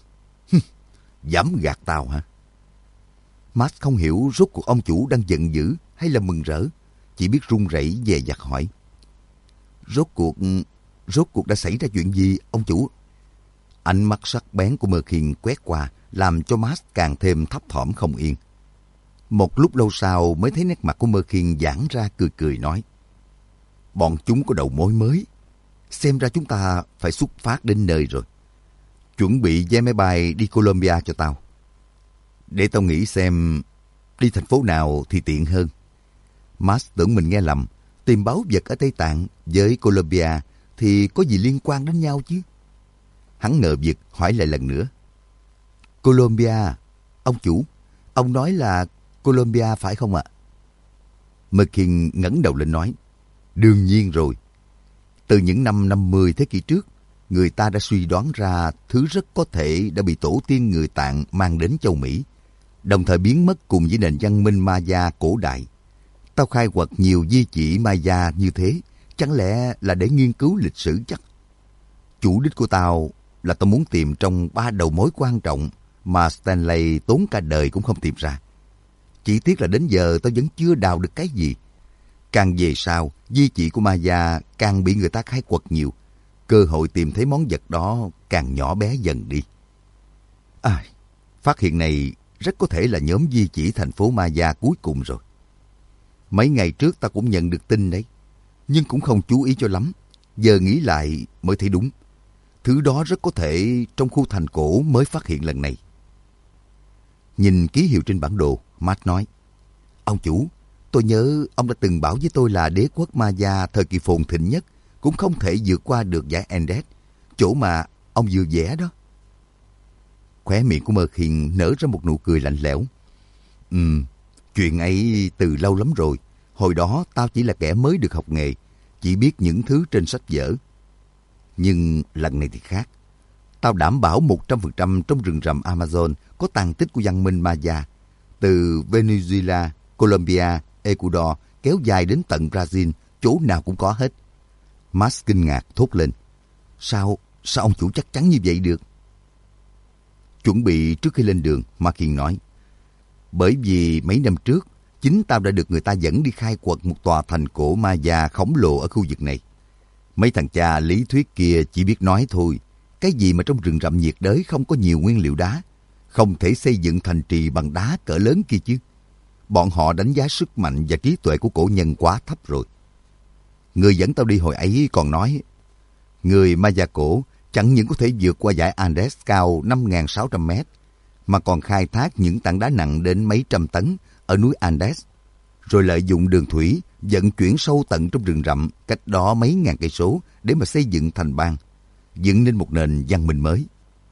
Dám gạt tao hả? Max không hiểu rốt cuộc ông chủ đang giận dữ hay là mừng rỡ, chỉ biết run rẩy dè dặt hỏi. Rốt cuộc, rốt cuộc đã xảy ra chuyện gì, ông chủ? Ánh mắt sắc bén của Mơ Khiên quét qua, làm cho Max càng thêm thấp thỏm không yên. Một lúc lâu sau mới thấy nét mặt của Mơ Khiên giãn ra cười cười nói. Bọn chúng có đầu mối mới. Xem ra chúng ta phải xuất phát đến nơi rồi. Chuẩn bị vé máy bay đi Colombia cho tao. Để tao nghĩ xem đi thành phố nào thì tiện hơn. Max tưởng mình nghe lầm. Tìm báu vật ở Tây Tạng với Colombia thì có gì liên quan đến nhau chứ? Hắn ngờ vực hỏi lại lần nữa. Colombia, ông chủ, ông nói là Colombia phải không ạ? Mơ Khiên ngẩng đầu lên nói. Đương nhiên rồi. Từ những năm năm mươi thế kỷ trước, người ta đã suy đoán ra thứ rất có thể đã bị tổ tiên người Tạng mang đến châu Mỹ, đồng thời biến mất cùng với nền văn minh Maya cổ đại. tao khai quật nhiều di chỉ Maya như thế, chẳng lẽ là để nghiên cứu lịch sử chắc? Chủ đích của tao là tao muốn tìm trong ba đầu mối quan trọng mà Stanley tốn cả đời cũng không tìm ra. Chỉ tiếc là đến giờ tao vẫn chưa đào được cái gì. Càng về sau, di chỉ của Maya càng bị người ta khai quật nhiều. Cơ hội tìm thấy món vật đó càng nhỏ bé dần đi. À, phát hiện này rất có thể là nhóm di chỉ thành phố Maya cuối cùng rồi. Mấy ngày trước ta cũng nhận được tin đấy, nhưng cũng không chú ý cho lắm. Giờ nghĩ lại mới thấy đúng. Thứ đó rất có thể trong khu thành cổ mới phát hiện lần này. Nhìn ký hiệu trên bản đồ, Matt nói, ông chủ, tôi nhớ ông đã từng bảo với tôi là đế quốc Maya thời kỳ phồn thịnh nhất cũng không thể vượt qua được dải Andes, chỗ mà ông vừa vẽ đó. Khóe miệng của Merkin nở ra một nụ cười lạnh lẽo. Ừm, chuyện ấy từ lâu lắm rồi. Hồi đó tao chỉ là kẻ mới được học nghề, chỉ biết những thứ trên sách vở. Nhưng lần này thì khác. Tao đảm bảo một trăm phần trăm trong rừng rậm Amazon có tàn tích của văn minh Maya. Từ Venezuela, Colombia, Ecuador kéo dài đến tận Brazil, chỗ nào cũng có hết. Max kinh ngạc thốt lên. Sao, sao ông chủ chắc chắn như vậy được? Chuẩn bị trước khi lên đường, Markin nói. Bởi vì mấy năm trước, chính tao đã được người ta dẫn đi khai quật một tòa thành cổ Maya khổng lồ ở khu vực này. Mấy thằng cha lý thuyết kia chỉ biết nói thôi. Cái gì mà trong rừng rậm nhiệt đới không có nhiều nguyên liệu đá, không thể xây dựng thành trì bằng đá cỡ lớn kia chứ. Bọn họ đánh giá sức mạnh và trí tuệ của cổ nhân quá thấp rồi. Người dẫn tao đi hồi ấy còn nói, người Maya cổ chẳng những có thể vượt qua dải Andes cao năm nghìn sáu trăm mét, mà còn khai thác những tảng đá nặng đến mấy trăm tấn ở núi Andes, rồi lợi dụng đường thủy vận chuyển sâu tận trong rừng rậm cách đó mấy ngàn cây số để mà xây dựng thành bang, dựng nên một nền văn minh mới.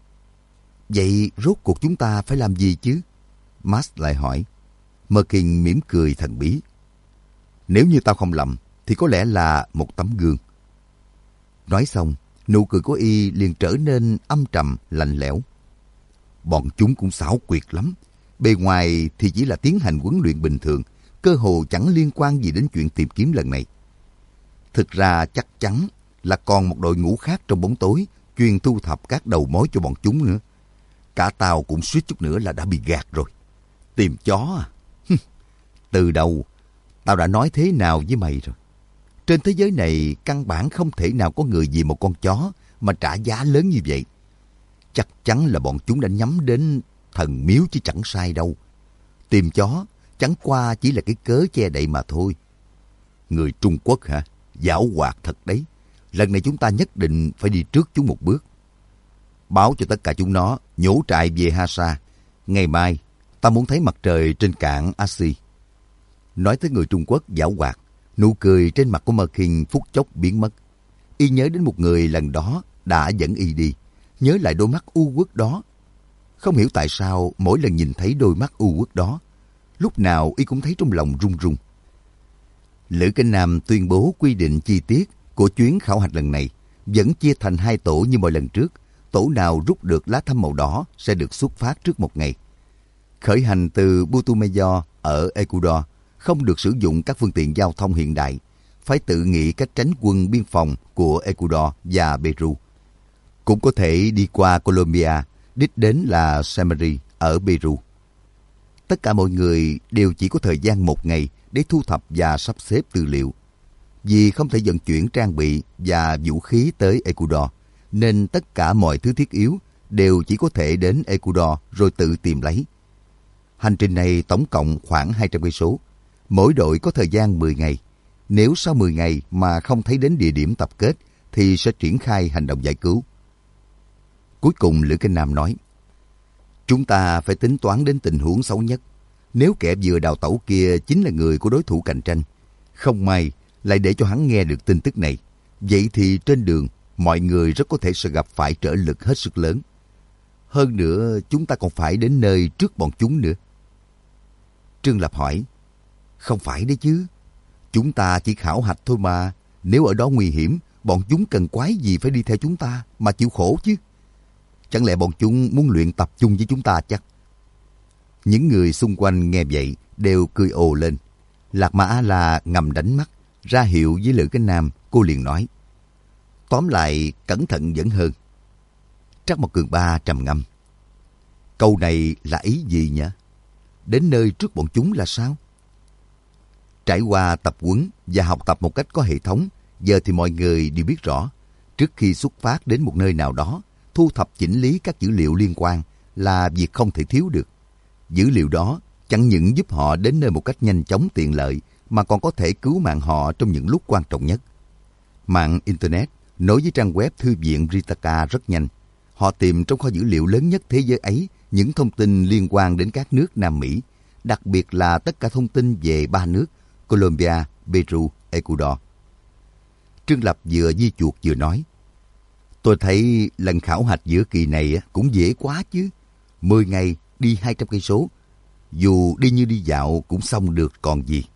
Vậy rốt cuộc chúng ta phải làm gì chứ? Max lại hỏi. Merkin mỉm cười thần bí. Nếu như tao không lầm, thì có lẽ là một tấm gương. Nói xong, nụ cười của y liền trở nên âm trầm, lạnh lẽo. Bọn chúng cũng xảo quyệt lắm. Bề ngoài thì chỉ là tiến hành huấn luyện bình thường, cơ hồ chẳng liên quan gì đến chuyện tìm kiếm lần này. Thực ra chắc chắn là còn một đội ngũ khác trong bóng tối chuyên thu thập các đầu mối cho bọn chúng nữa. Cả tao cũng suýt chút nữa là đã bị gạt rồi. Tìm chó à? Từ đầu, tao đã nói thế nào với mày rồi. Trên thế giới này, căn bản không thể nào có người vì một con chó mà trả giá lớn như vậy. Chắc chắn là bọn chúng đã nhắm đến thần miếu chứ chẳng sai đâu. Tìm chó chẳng qua chỉ là cái cớ che đậy mà thôi. Người Trung Quốc hả? Giảo hoạt thật đấy. Lần này chúng ta nhất định phải đi trước chúng một bước. Báo cho tất cả chúng nó nhổ trại về Hasa. Ngày mai, ta muốn thấy mặt trời trên cạn Asi. Nói tới người Trung Quốc giảo hoạt, nụ cười trên mặt của Merkin phút chốc biến mất. Y nhớ đến một người lần đó đã dẫn y đi, nhớ lại đôi mắt u uất đó. Không hiểu tại sao mỗi lần nhìn thấy đôi mắt u uất đó, lúc nào y cũng thấy trong lòng run run. Lữ Kinh Nam tuyên bố quy định chi tiết của chuyến khảo hạch lần này, vẫn chia thành hai tổ như mọi lần trước. Tổ nào rút được lá thăm màu đỏ sẽ được xuất phát trước một ngày. Khởi hành từ Putumayo ở Ecuador, không được sử dụng các phương tiện giao thông hiện đại, phải tự nghĩ cách tránh quân biên phòng của Ecuador và Peru. Cũng có thể đi qua Colombia, đích đến là Samari ở Peru. Tất cả mọi người đều chỉ có thời gian một ngày để thu thập và sắp xếp tư liệu. Vì không thể vận chuyển trang bị và vũ khí tới Ecuador, nên tất cả mọi thứ thiết yếu đều chỉ có thể đến Ecuador rồi tự tìm lấy. Hành trình này tổng cộng khoảng hai trăm cây số. Mỗi đội có thời gian mười ngày. Nếu sau mười ngày mà không thấy đến địa điểm tập kết thì sẽ triển khai hành động giải cứu. Cuối cùng Lữ Kinh Nam nói, chúng ta phải tính toán đến tình huống xấu nhất. Nếu kẻ vừa đào tẩu kia chính là người của đối thủ cạnh tranh, không may lại để cho hắn nghe được tin tức này, vậy thì trên đường mọi người rất có thể sẽ gặp phải trở lực hết sức lớn. Hơn nữa, chúng ta còn phải đến nơi trước bọn chúng nữa. Trương Lập hỏi, không phải đấy chứ. Chúng ta chỉ khảo hạch thôi mà. Nếu ở đó nguy hiểm, bọn chúng cần quái gì phải đi theo chúng ta mà chịu khổ chứ. Chẳng lẽ bọn chúng muốn luyện tập chung với chúng ta chắc? Những người xung quanh nghe vậy đều cười ồ lên. Lạc Mà A-la ngầm đánh mắt, ra hiệu với Lữ Cánh Nam, cô liền nói. Tóm lại, cẩn thận vẫn hơn. Trắc Mộc Cường Ba trầm ngâm. Câu này là ý gì nhỉ? Đến nơi trước bọn chúng là sao? Trải qua tập huấn và học tập một cách có hệ thống, giờ thì mọi người đều biết rõ, trước khi xuất phát đến một nơi nào đó, thu thập chỉnh lý các dữ liệu liên quan là việc không thể thiếu được. Dữ liệu đó chẳng những giúp họ đến nơi một cách nhanh chóng tiện lợi, mà còn có thể cứu mạng họ trong những lúc quan trọng nhất. Mạng Internet nối với trang web Thư viện Ritaka rất nhanh. Họ tìm trong kho dữ liệu lớn nhất thế giới ấy những thông tin liên quan đến các nước Nam Mỹ, đặc biệt là tất cả thông tin về ba nước Colombia, Peru, Ecuador. Trương Lập vừa di chuột vừa nói. Tôi thấy lần khảo hạch giữa kỳ này cũng dễ quá chứ. Mười ngày đi hai trăm cây số. Dù đi như đi dạo cũng xong được còn gì.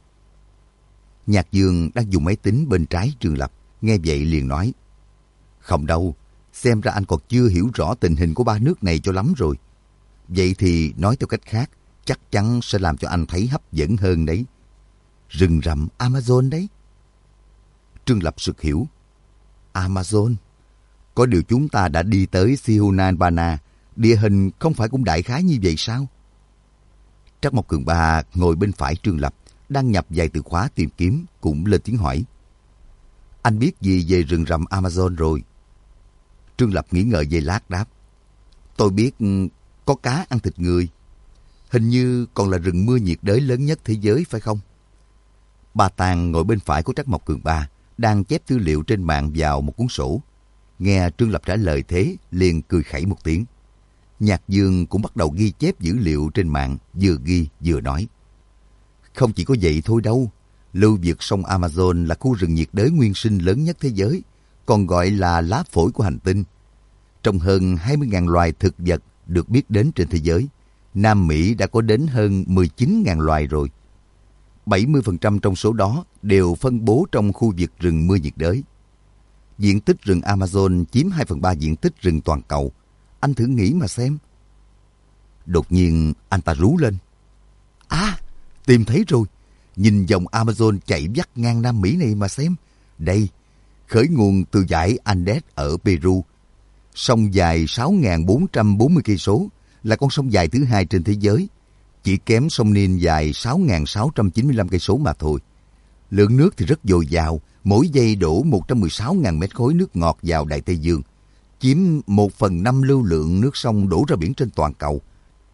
Nhạc Dương đang dùng máy tính bên trái Trương Lập, nghe vậy liền nói. Không đâu, xem ra anh còn chưa hiểu rõ tình hình của ba nước này cho lắm rồi. Vậy thì nói theo cách khác, chắc chắn sẽ làm cho anh thấy hấp dẫn hơn đấy. Rừng rậm Amazon đấy. Trương Lập sực hiểu. Amazon? Có điều chúng ta đã đi tới Sihunanbana, địa hình không phải cũng đại khái như vậy sao? Trắc Mộc Cường Ba ngồi bên phải Trương Lập, đang nhập vài từ khóa tìm kiếm, cũng lên tiếng hỏi. Anh biết gì về rừng rậm Amazon rồi? Trương Lập nghĩ ngợi giây lát đáp. Tôi biết có cá ăn thịt người. Hình như còn là rừng mưa nhiệt đới lớn nhất thế giới phải không? Bà Tàng ngồi bên phải của Trắc Mộc Cường Ba, đang chép tư liệu trên mạng vào một cuốn sổ. Nghe Trương Lập trả lời thế, liền cười khẩy một tiếng. Nhạc Dương cũng bắt đầu ghi chép dữ liệu trên mạng, vừa ghi vừa nói. Không chỉ có vậy thôi đâu. Lưu vực sông Amazon là khu rừng nhiệt đới nguyên sinh lớn nhất thế giới, còn gọi là lá phổi của hành tinh. Trong hơn hai mươi nghìn loài thực vật được biết đến trên thế giới, Nam Mỹ đã có đến hơn mười chín nghìn loài rồi. bảy mươi phần trăm trong số đó đều phân bố trong khu vực rừng mưa nhiệt đới. Diện tích rừng Amazon chiếm hai phần ba diện tích rừng toàn cầu. Anh thử nghĩ mà xem. Đột nhiên anh ta rú lên. À, tìm thấy rồi. Nhìn dòng Amazon chạy vắt ngang Nam Mỹ này mà xem. Đây, khởi nguồn từ dãy Andes ở Peru. Sông dài sáu nghìn bốn trăm bốn mươi cây số, là con sông dài thứ hai trên thế giới. Chỉ kém sông Nin dài sáu nghìn sáu trăm chín mươi lăm cây số mà thôi. Lượng nước thì rất dồi dào, mỗi giây đổ một trăm mười sáu nghìn mét khối nước ngọt vào Đại Tây Dương, chiếm một phần năm lưu lượng nước sông đổ ra biển trên toàn cầu.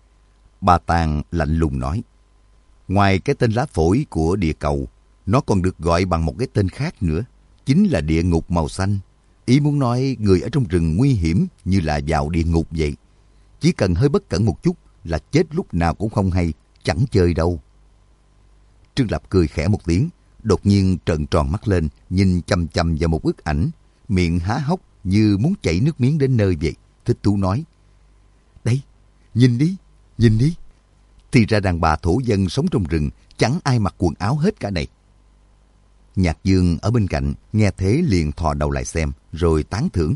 Bà Tàng lạnh lùng nói, ngoài cái tên lá phổi của địa cầu, nó còn được gọi bằng một cái tên khác nữa, chính là địa ngục màu xanh. Ý muốn nói người ở trong rừng nguy hiểm như là vào địa ngục vậy. Chỉ cần hơi bất cẩn một chút là chết lúc nào cũng không hay, chẳng chơi đâu. Trương Lập cười khẽ một tiếng, đột nhiên trợn tròn mắt lên, nhìn chằm chằm vào một bức ảnh, miệng há hốc như muốn chảy nước miếng đến nơi vậy. Thích thú nói, đây, nhìn đi, nhìn đi. Thì ra đàn bà thổ dân sống trong rừng, chẳng ai mặc quần áo hết cả này. Nhạc Dương ở bên cạnh, nghe thế liền thò đầu lại xem, rồi tán thưởng.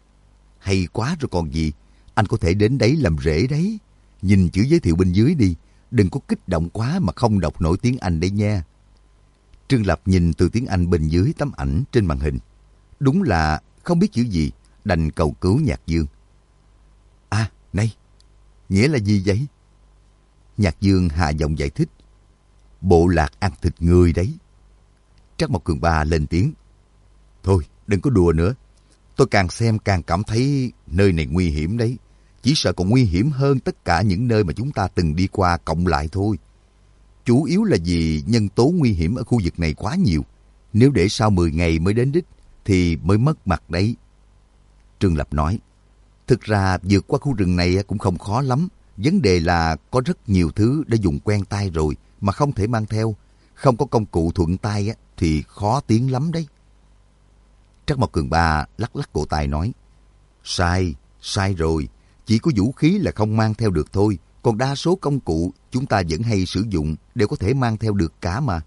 Hay quá rồi còn gì, anh có thể đến đấy làm rễ đấy. Nhìn chữ giới thiệu bên dưới đi, đừng có kích động quá mà không đọc nổi tiếng Anh đấy nha. Trương Lập nhìn từ tiếng Anh bên dưới tấm ảnh trên màn hình. Đúng là không biết chữ gì, đành cầu cứu Nhạc Dương. À, này, nghĩa là gì vậy? Nhạc Dương hạ giọng giải thích. Bộ lạc ăn thịt người đấy. Trắc Mộc Cường Ba lên tiếng. Thôi, đừng có đùa nữa. Tôi càng xem càng cảm thấy nơi này nguy hiểm đấy. Chỉ sợ còn nguy hiểm hơn tất cả những nơi mà chúng ta từng đi qua cộng lại thôi. Chủ yếu là vì nhân tố nguy hiểm ở khu vực này quá nhiều. Nếu để sau mười ngày mới đến đích thì mới mất mặt đấy. Trương Lập nói, thực ra vượt qua khu rừng này cũng không khó lắm. Vấn đề là có rất nhiều thứ đã dùng quen tay rồi mà không thể mang theo. Không có công cụ thuận tay thì khó tiến lắm đấy. Trắc Mộc Cường Ba lắc lắc cổ tay nói, sai, sai rồi. Chỉ có vũ khí là không mang theo được thôi. Còn đa số công cụ chúng ta vẫn hay sử dụng đều có thể mang theo được cả mà.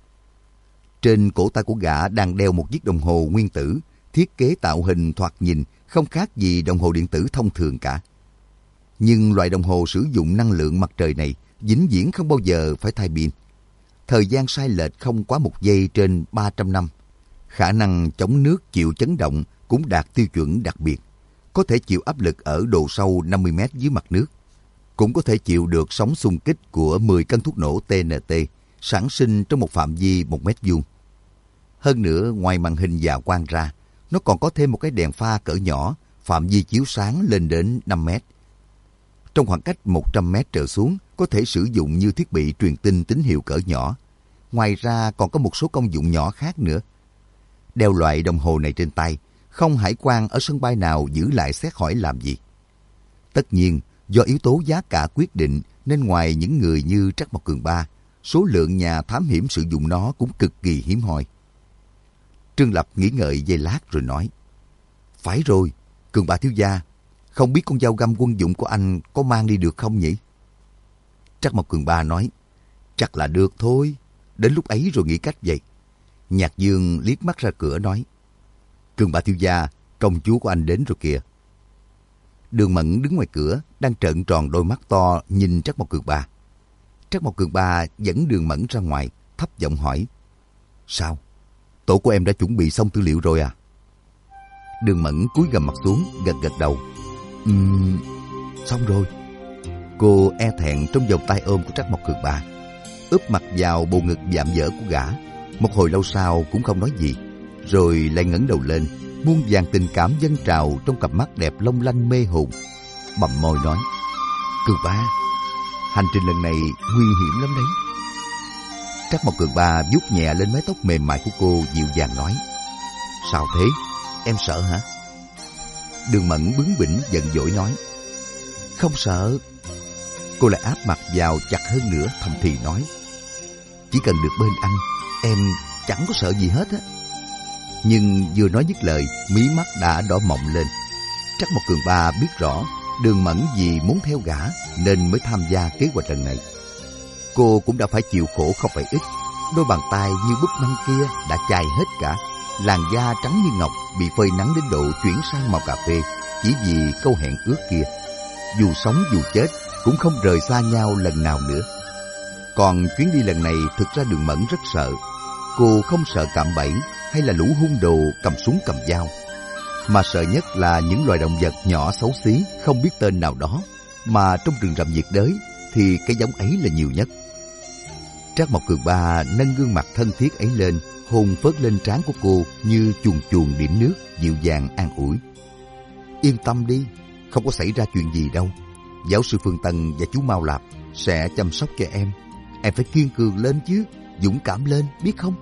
Trên cổ tay của gã đang đeo một chiếc đồng hồ nguyên tử, thiết kế tạo hình thoạt nhìn không khác gì đồng hồ điện tử thông thường cả. Nhưng loại đồng hồ sử dụng năng lượng mặt trời này vĩnh viễn không bao giờ phải thay pin. Thời gian sai lệch không quá một giây trên ba trăm năm. Khả năng chống nước chịu chấn động cũng đạt tiêu chuẩn đặc biệt. Có thể chịu áp lực ở độ sâu năm mươi mét dưới mặt nước. Cũng có thể chịu được sóng xung kích của mười cân thuốc nổ T N T sản sinh trong một phạm vi một mét vuông. Hơn nữa, ngoài màn hình và quang ra, nó còn có thêm một cái đèn pha cỡ nhỏ, phạm vi chiếu sáng lên đến năm mét. Trong khoảng cách một trăm mét trở xuống, có thể sử dụng như thiết bị truyền tin tín hiệu cỡ nhỏ. Ngoài ra còn có một số công dụng nhỏ khác nữa. Đeo loại đồng hồ này trên tay, không hải quan ở sân bay nào giữ lại xét hỏi làm gì. Tất nhiên, do yếu tố giá cả quyết định nên ngoài những người như Trắc Mộc Cường Ba, số lượng nhà thám hiểm sử dụng nó cũng cực kỳ hiếm hoi. Trương Lập nghĩ ngợi giây lát rồi nói, phải rồi, Cường Ba thiếu gia, không biết con dao găm quân dụng của anh có mang đi được không nhỉ? Trắc Mộc Cường Ba nói, chắc là được thôi, đến lúc ấy rồi nghĩ cách vậy. Nhạc Dương liếc mắt ra cửa nói, Cường Ba thiếu gia, công chúa của anh đến rồi kìa. Đường Mẫn đứng ngoài cửa, đang trợn tròn đôi mắt to nhìn Trắc Mộc Cường Ba. Trắc Mộc Cường Ba dẫn Đường Mẫn ra ngoài, thấp giọng hỏi, sao? Tổ của em đã chuẩn bị xong tư liệu rồi à? Đường Mẫn cúi gằm mặt xuống, gật gật đầu. Ừm, xong rồi. Cô e thẹn trong vòng tay ôm của Trắc Mộc Cường Ba, úp mặt vào bầu ngực vạm vỡ của gã. Một hồi lâu sau cũng không nói gì, rồi lại ngẩng đầu lên, muôn vàn tình cảm dâng trào trong cặp mắt đẹp long lanh mê hồn. Bặm môi nói, Cường Ba, hành trình lần này nguy hiểm lắm đấy. Trắc Mộc Cường Ba vuốt nhẹ lên mái tóc mềm mại của cô, dịu dàng nói, sao thế? Em sợ hả? Đường Mẫn bướng bỉnh giận dỗi nói, không sợ. Cô lại áp mặt vào chặt hơn nữa, thầm thì nói, chỉ cần được bên anh, em chẳng có sợ gì hết á. Nhưng vừa nói dứt lời, mí mắt đã đỏ mọng lên. Trắc Mộc Cường Ba biết rõ Đường Mẫn vì muốn theo gã nên mới tham gia kế hoạch lần này. Cô cũng đã phải chịu khổ không phải ít. Đôi bàn tay như búp măng kia đã chai hết cả, làn da trắng như ngọc bị phơi nắng đến độ chuyển sang màu cà phê chỉ vì câu hẹn ước kia. Dù sống dù chết cũng không rời xa nhau lần nào nữa. Còn chuyến đi lần này thực ra Đường Mẫn rất sợ. Cô không sợ cạm bẫy hay là lũ hung đồ cầm súng cầm dao, mà sợ nhất là những loài động vật nhỏ xấu xí không biết tên nào đó, mà trong rừng rậm nhiệt đới thì cái giống ấy là nhiều nhất. Trắc Mộc Cường Ba nâng gương mặt thân thiết ấy lên, hôn phớt lên trán của cô như chuồn chuồn điểm nước, dịu dàng an ủi. Yên tâm đi, không có xảy ra chuyện gì đâu. Giáo sư Phương Tân và chú Mao Lạp sẽ chăm sóc cho em. Em phải kiên cường lên chứ, dũng cảm lên, biết không?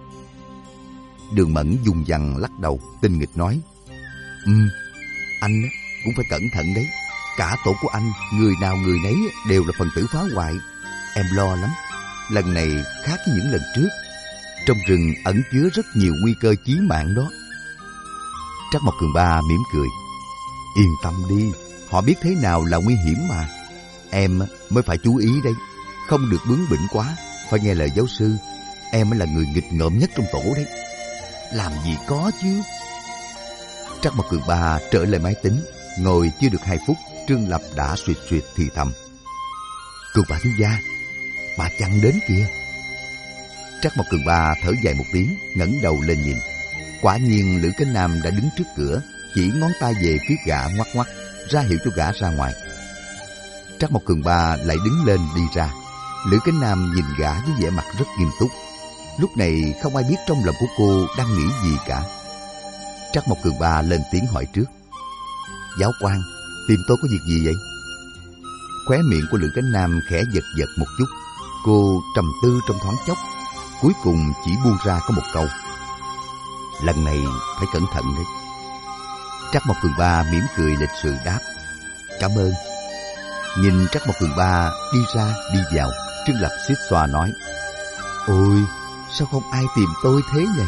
Đường Mẫn dùng dằng lắc đầu, tinh nghịch nói, Ừ, anh cũng phải cẩn thận đấy. Cả tổ của anh, người nào người nấy đều là phần tử phá hoại. Em lo lắm. Lần này khác với những lần trước. Trong rừng ẩn chứa rất nhiều nguy cơ chí mạng đó. Trắc Mộc Cường Ba mỉm cười. Yên tâm đi, họ biết thế nào là nguy hiểm mà. Em mới phải chú ý đây, không được bướng bỉnh quá, phải nghe lời giáo sư. Em mới là người nghịch ngợm nhất trong tổ đấy. Làm gì có chứ. Trắc Mộc Cường Ba trở lại máy tính, ngồi chưa được hai phút, Trương Lập đã suyệt suyệt thì thầm. Cường Ba thiếu gia, bà chăng đến kìa. Trắc Mộc Cường Ba thở dài một tiếng, ngẩng đầu lên nhìn. Quả nhiên Lữ Cánh Nam đã đứng trước cửa, chỉ ngón tay về phía gã ngoắc ngoắc, ra hiệu cho gã ra ngoài. Trắc Mộc Cường Ba lại đứng lên đi ra. Lữ Cánh Nam nhìn gã với vẻ mặt rất nghiêm túc. Lúc này không ai biết trong lòng của cô đang nghĩ gì cả. Trắc Mộc Cường Ba lên tiếng hỏi trước. Giáo quan, tìm tôi có việc gì vậy? Khóe miệng của Lữ Cánh Nam khẽ giật giật một chút. Cô trầm tư trong thoáng chốc, cuối cùng chỉ buông ra có một câu. Lần này phải cẩn thận đấy. Trắc Mộc Cường Ba mỉm cười lịch sự đáp. Cảm ơn. Nhìn Trắc Mộc Cường Ba đi ra đi vào, Trương Lập xít xoa nói. Ôi, sao không ai tìm tôi thế nhỉ?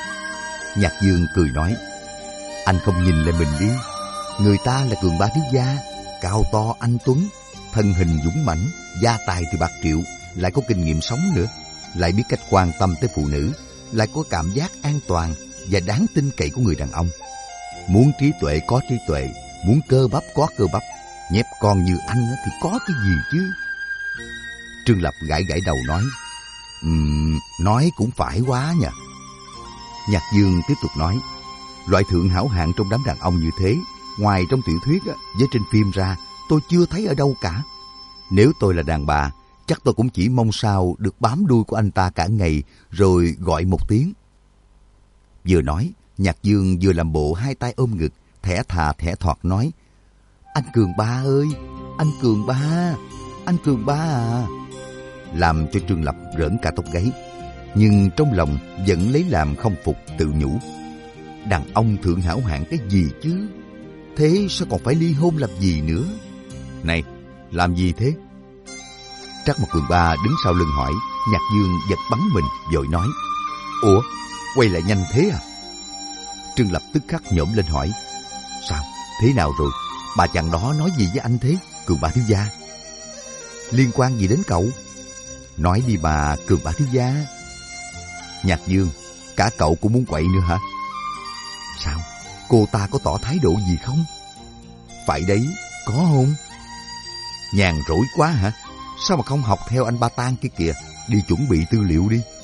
Nhạc Dương cười nói. Anh không nhìn lại mình đi. Người ta là Cường Ba thiếu gia, cao to anh tuấn, thân hình dũng mãnh, gia tài thì bạc triệu, lại có kinh nghiệm sống nữa, lại biết cách quan tâm tới phụ nữ, lại có cảm giác an toàn và đáng tin cậy của người đàn ông. Muốn trí tuệ có trí tuệ, muốn cơ bắp có cơ bắp, nhép con như anh thì có cái gì chứ? Trương Lập gãi gãi đầu nói. Ừm, nói cũng phải quá nhỉ. Nhạc Dương tiếp tục nói, loại thượng hảo hạng trong đám đàn ông như thế, ngoài trong tiểu thuyết á, với trên phim ra, tôi chưa thấy ở đâu cả. Nếu tôi là đàn bà, chắc tôi cũng chỉ mong sao được bám đuôi của anh ta cả ngày, rồi gọi một tiếng. Vừa nói, Nhạc Dương vừa làm bộ hai tay ôm ngực, thẻ thà thẻ thoạt nói, anh Cường Ba ơi, anh Cường Ba, anh Cường Ba à. Làm cho Trương Lập rỡn cả tóc gáy, nhưng trong lòng vẫn lấy làm không phục, tự nhủ. Đàn ông thượng hảo hạng cái gì chứ? Thế sao còn phải ly hôn làm gì nữa? Này, làm gì thế? Trắc Mộc Cường Ba đứng sau lưng hỏi. Nhạc Dương giật bắn mình, vội nói, ủa, quay lại nhanh thế à? Trương Lập tức khắc nhổm lên hỏi, sao, thế nào rồi? Bà chàng đó nói gì với anh thế, Cường Ba thiếu gia? Liên quan gì đến cậu? Nói đi bà, Cường Ba thiếu gia. Nhạc Dương, cả cậu cũng muốn quậy nữa hả? Sao, cô ta có tỏ thái độ gì không? Phải đấy, có không? Nhàn rỗi quá hả? Sao mà không học theo anh Ba Tang kia kìa, đi chuẩn bị tư liệu đi.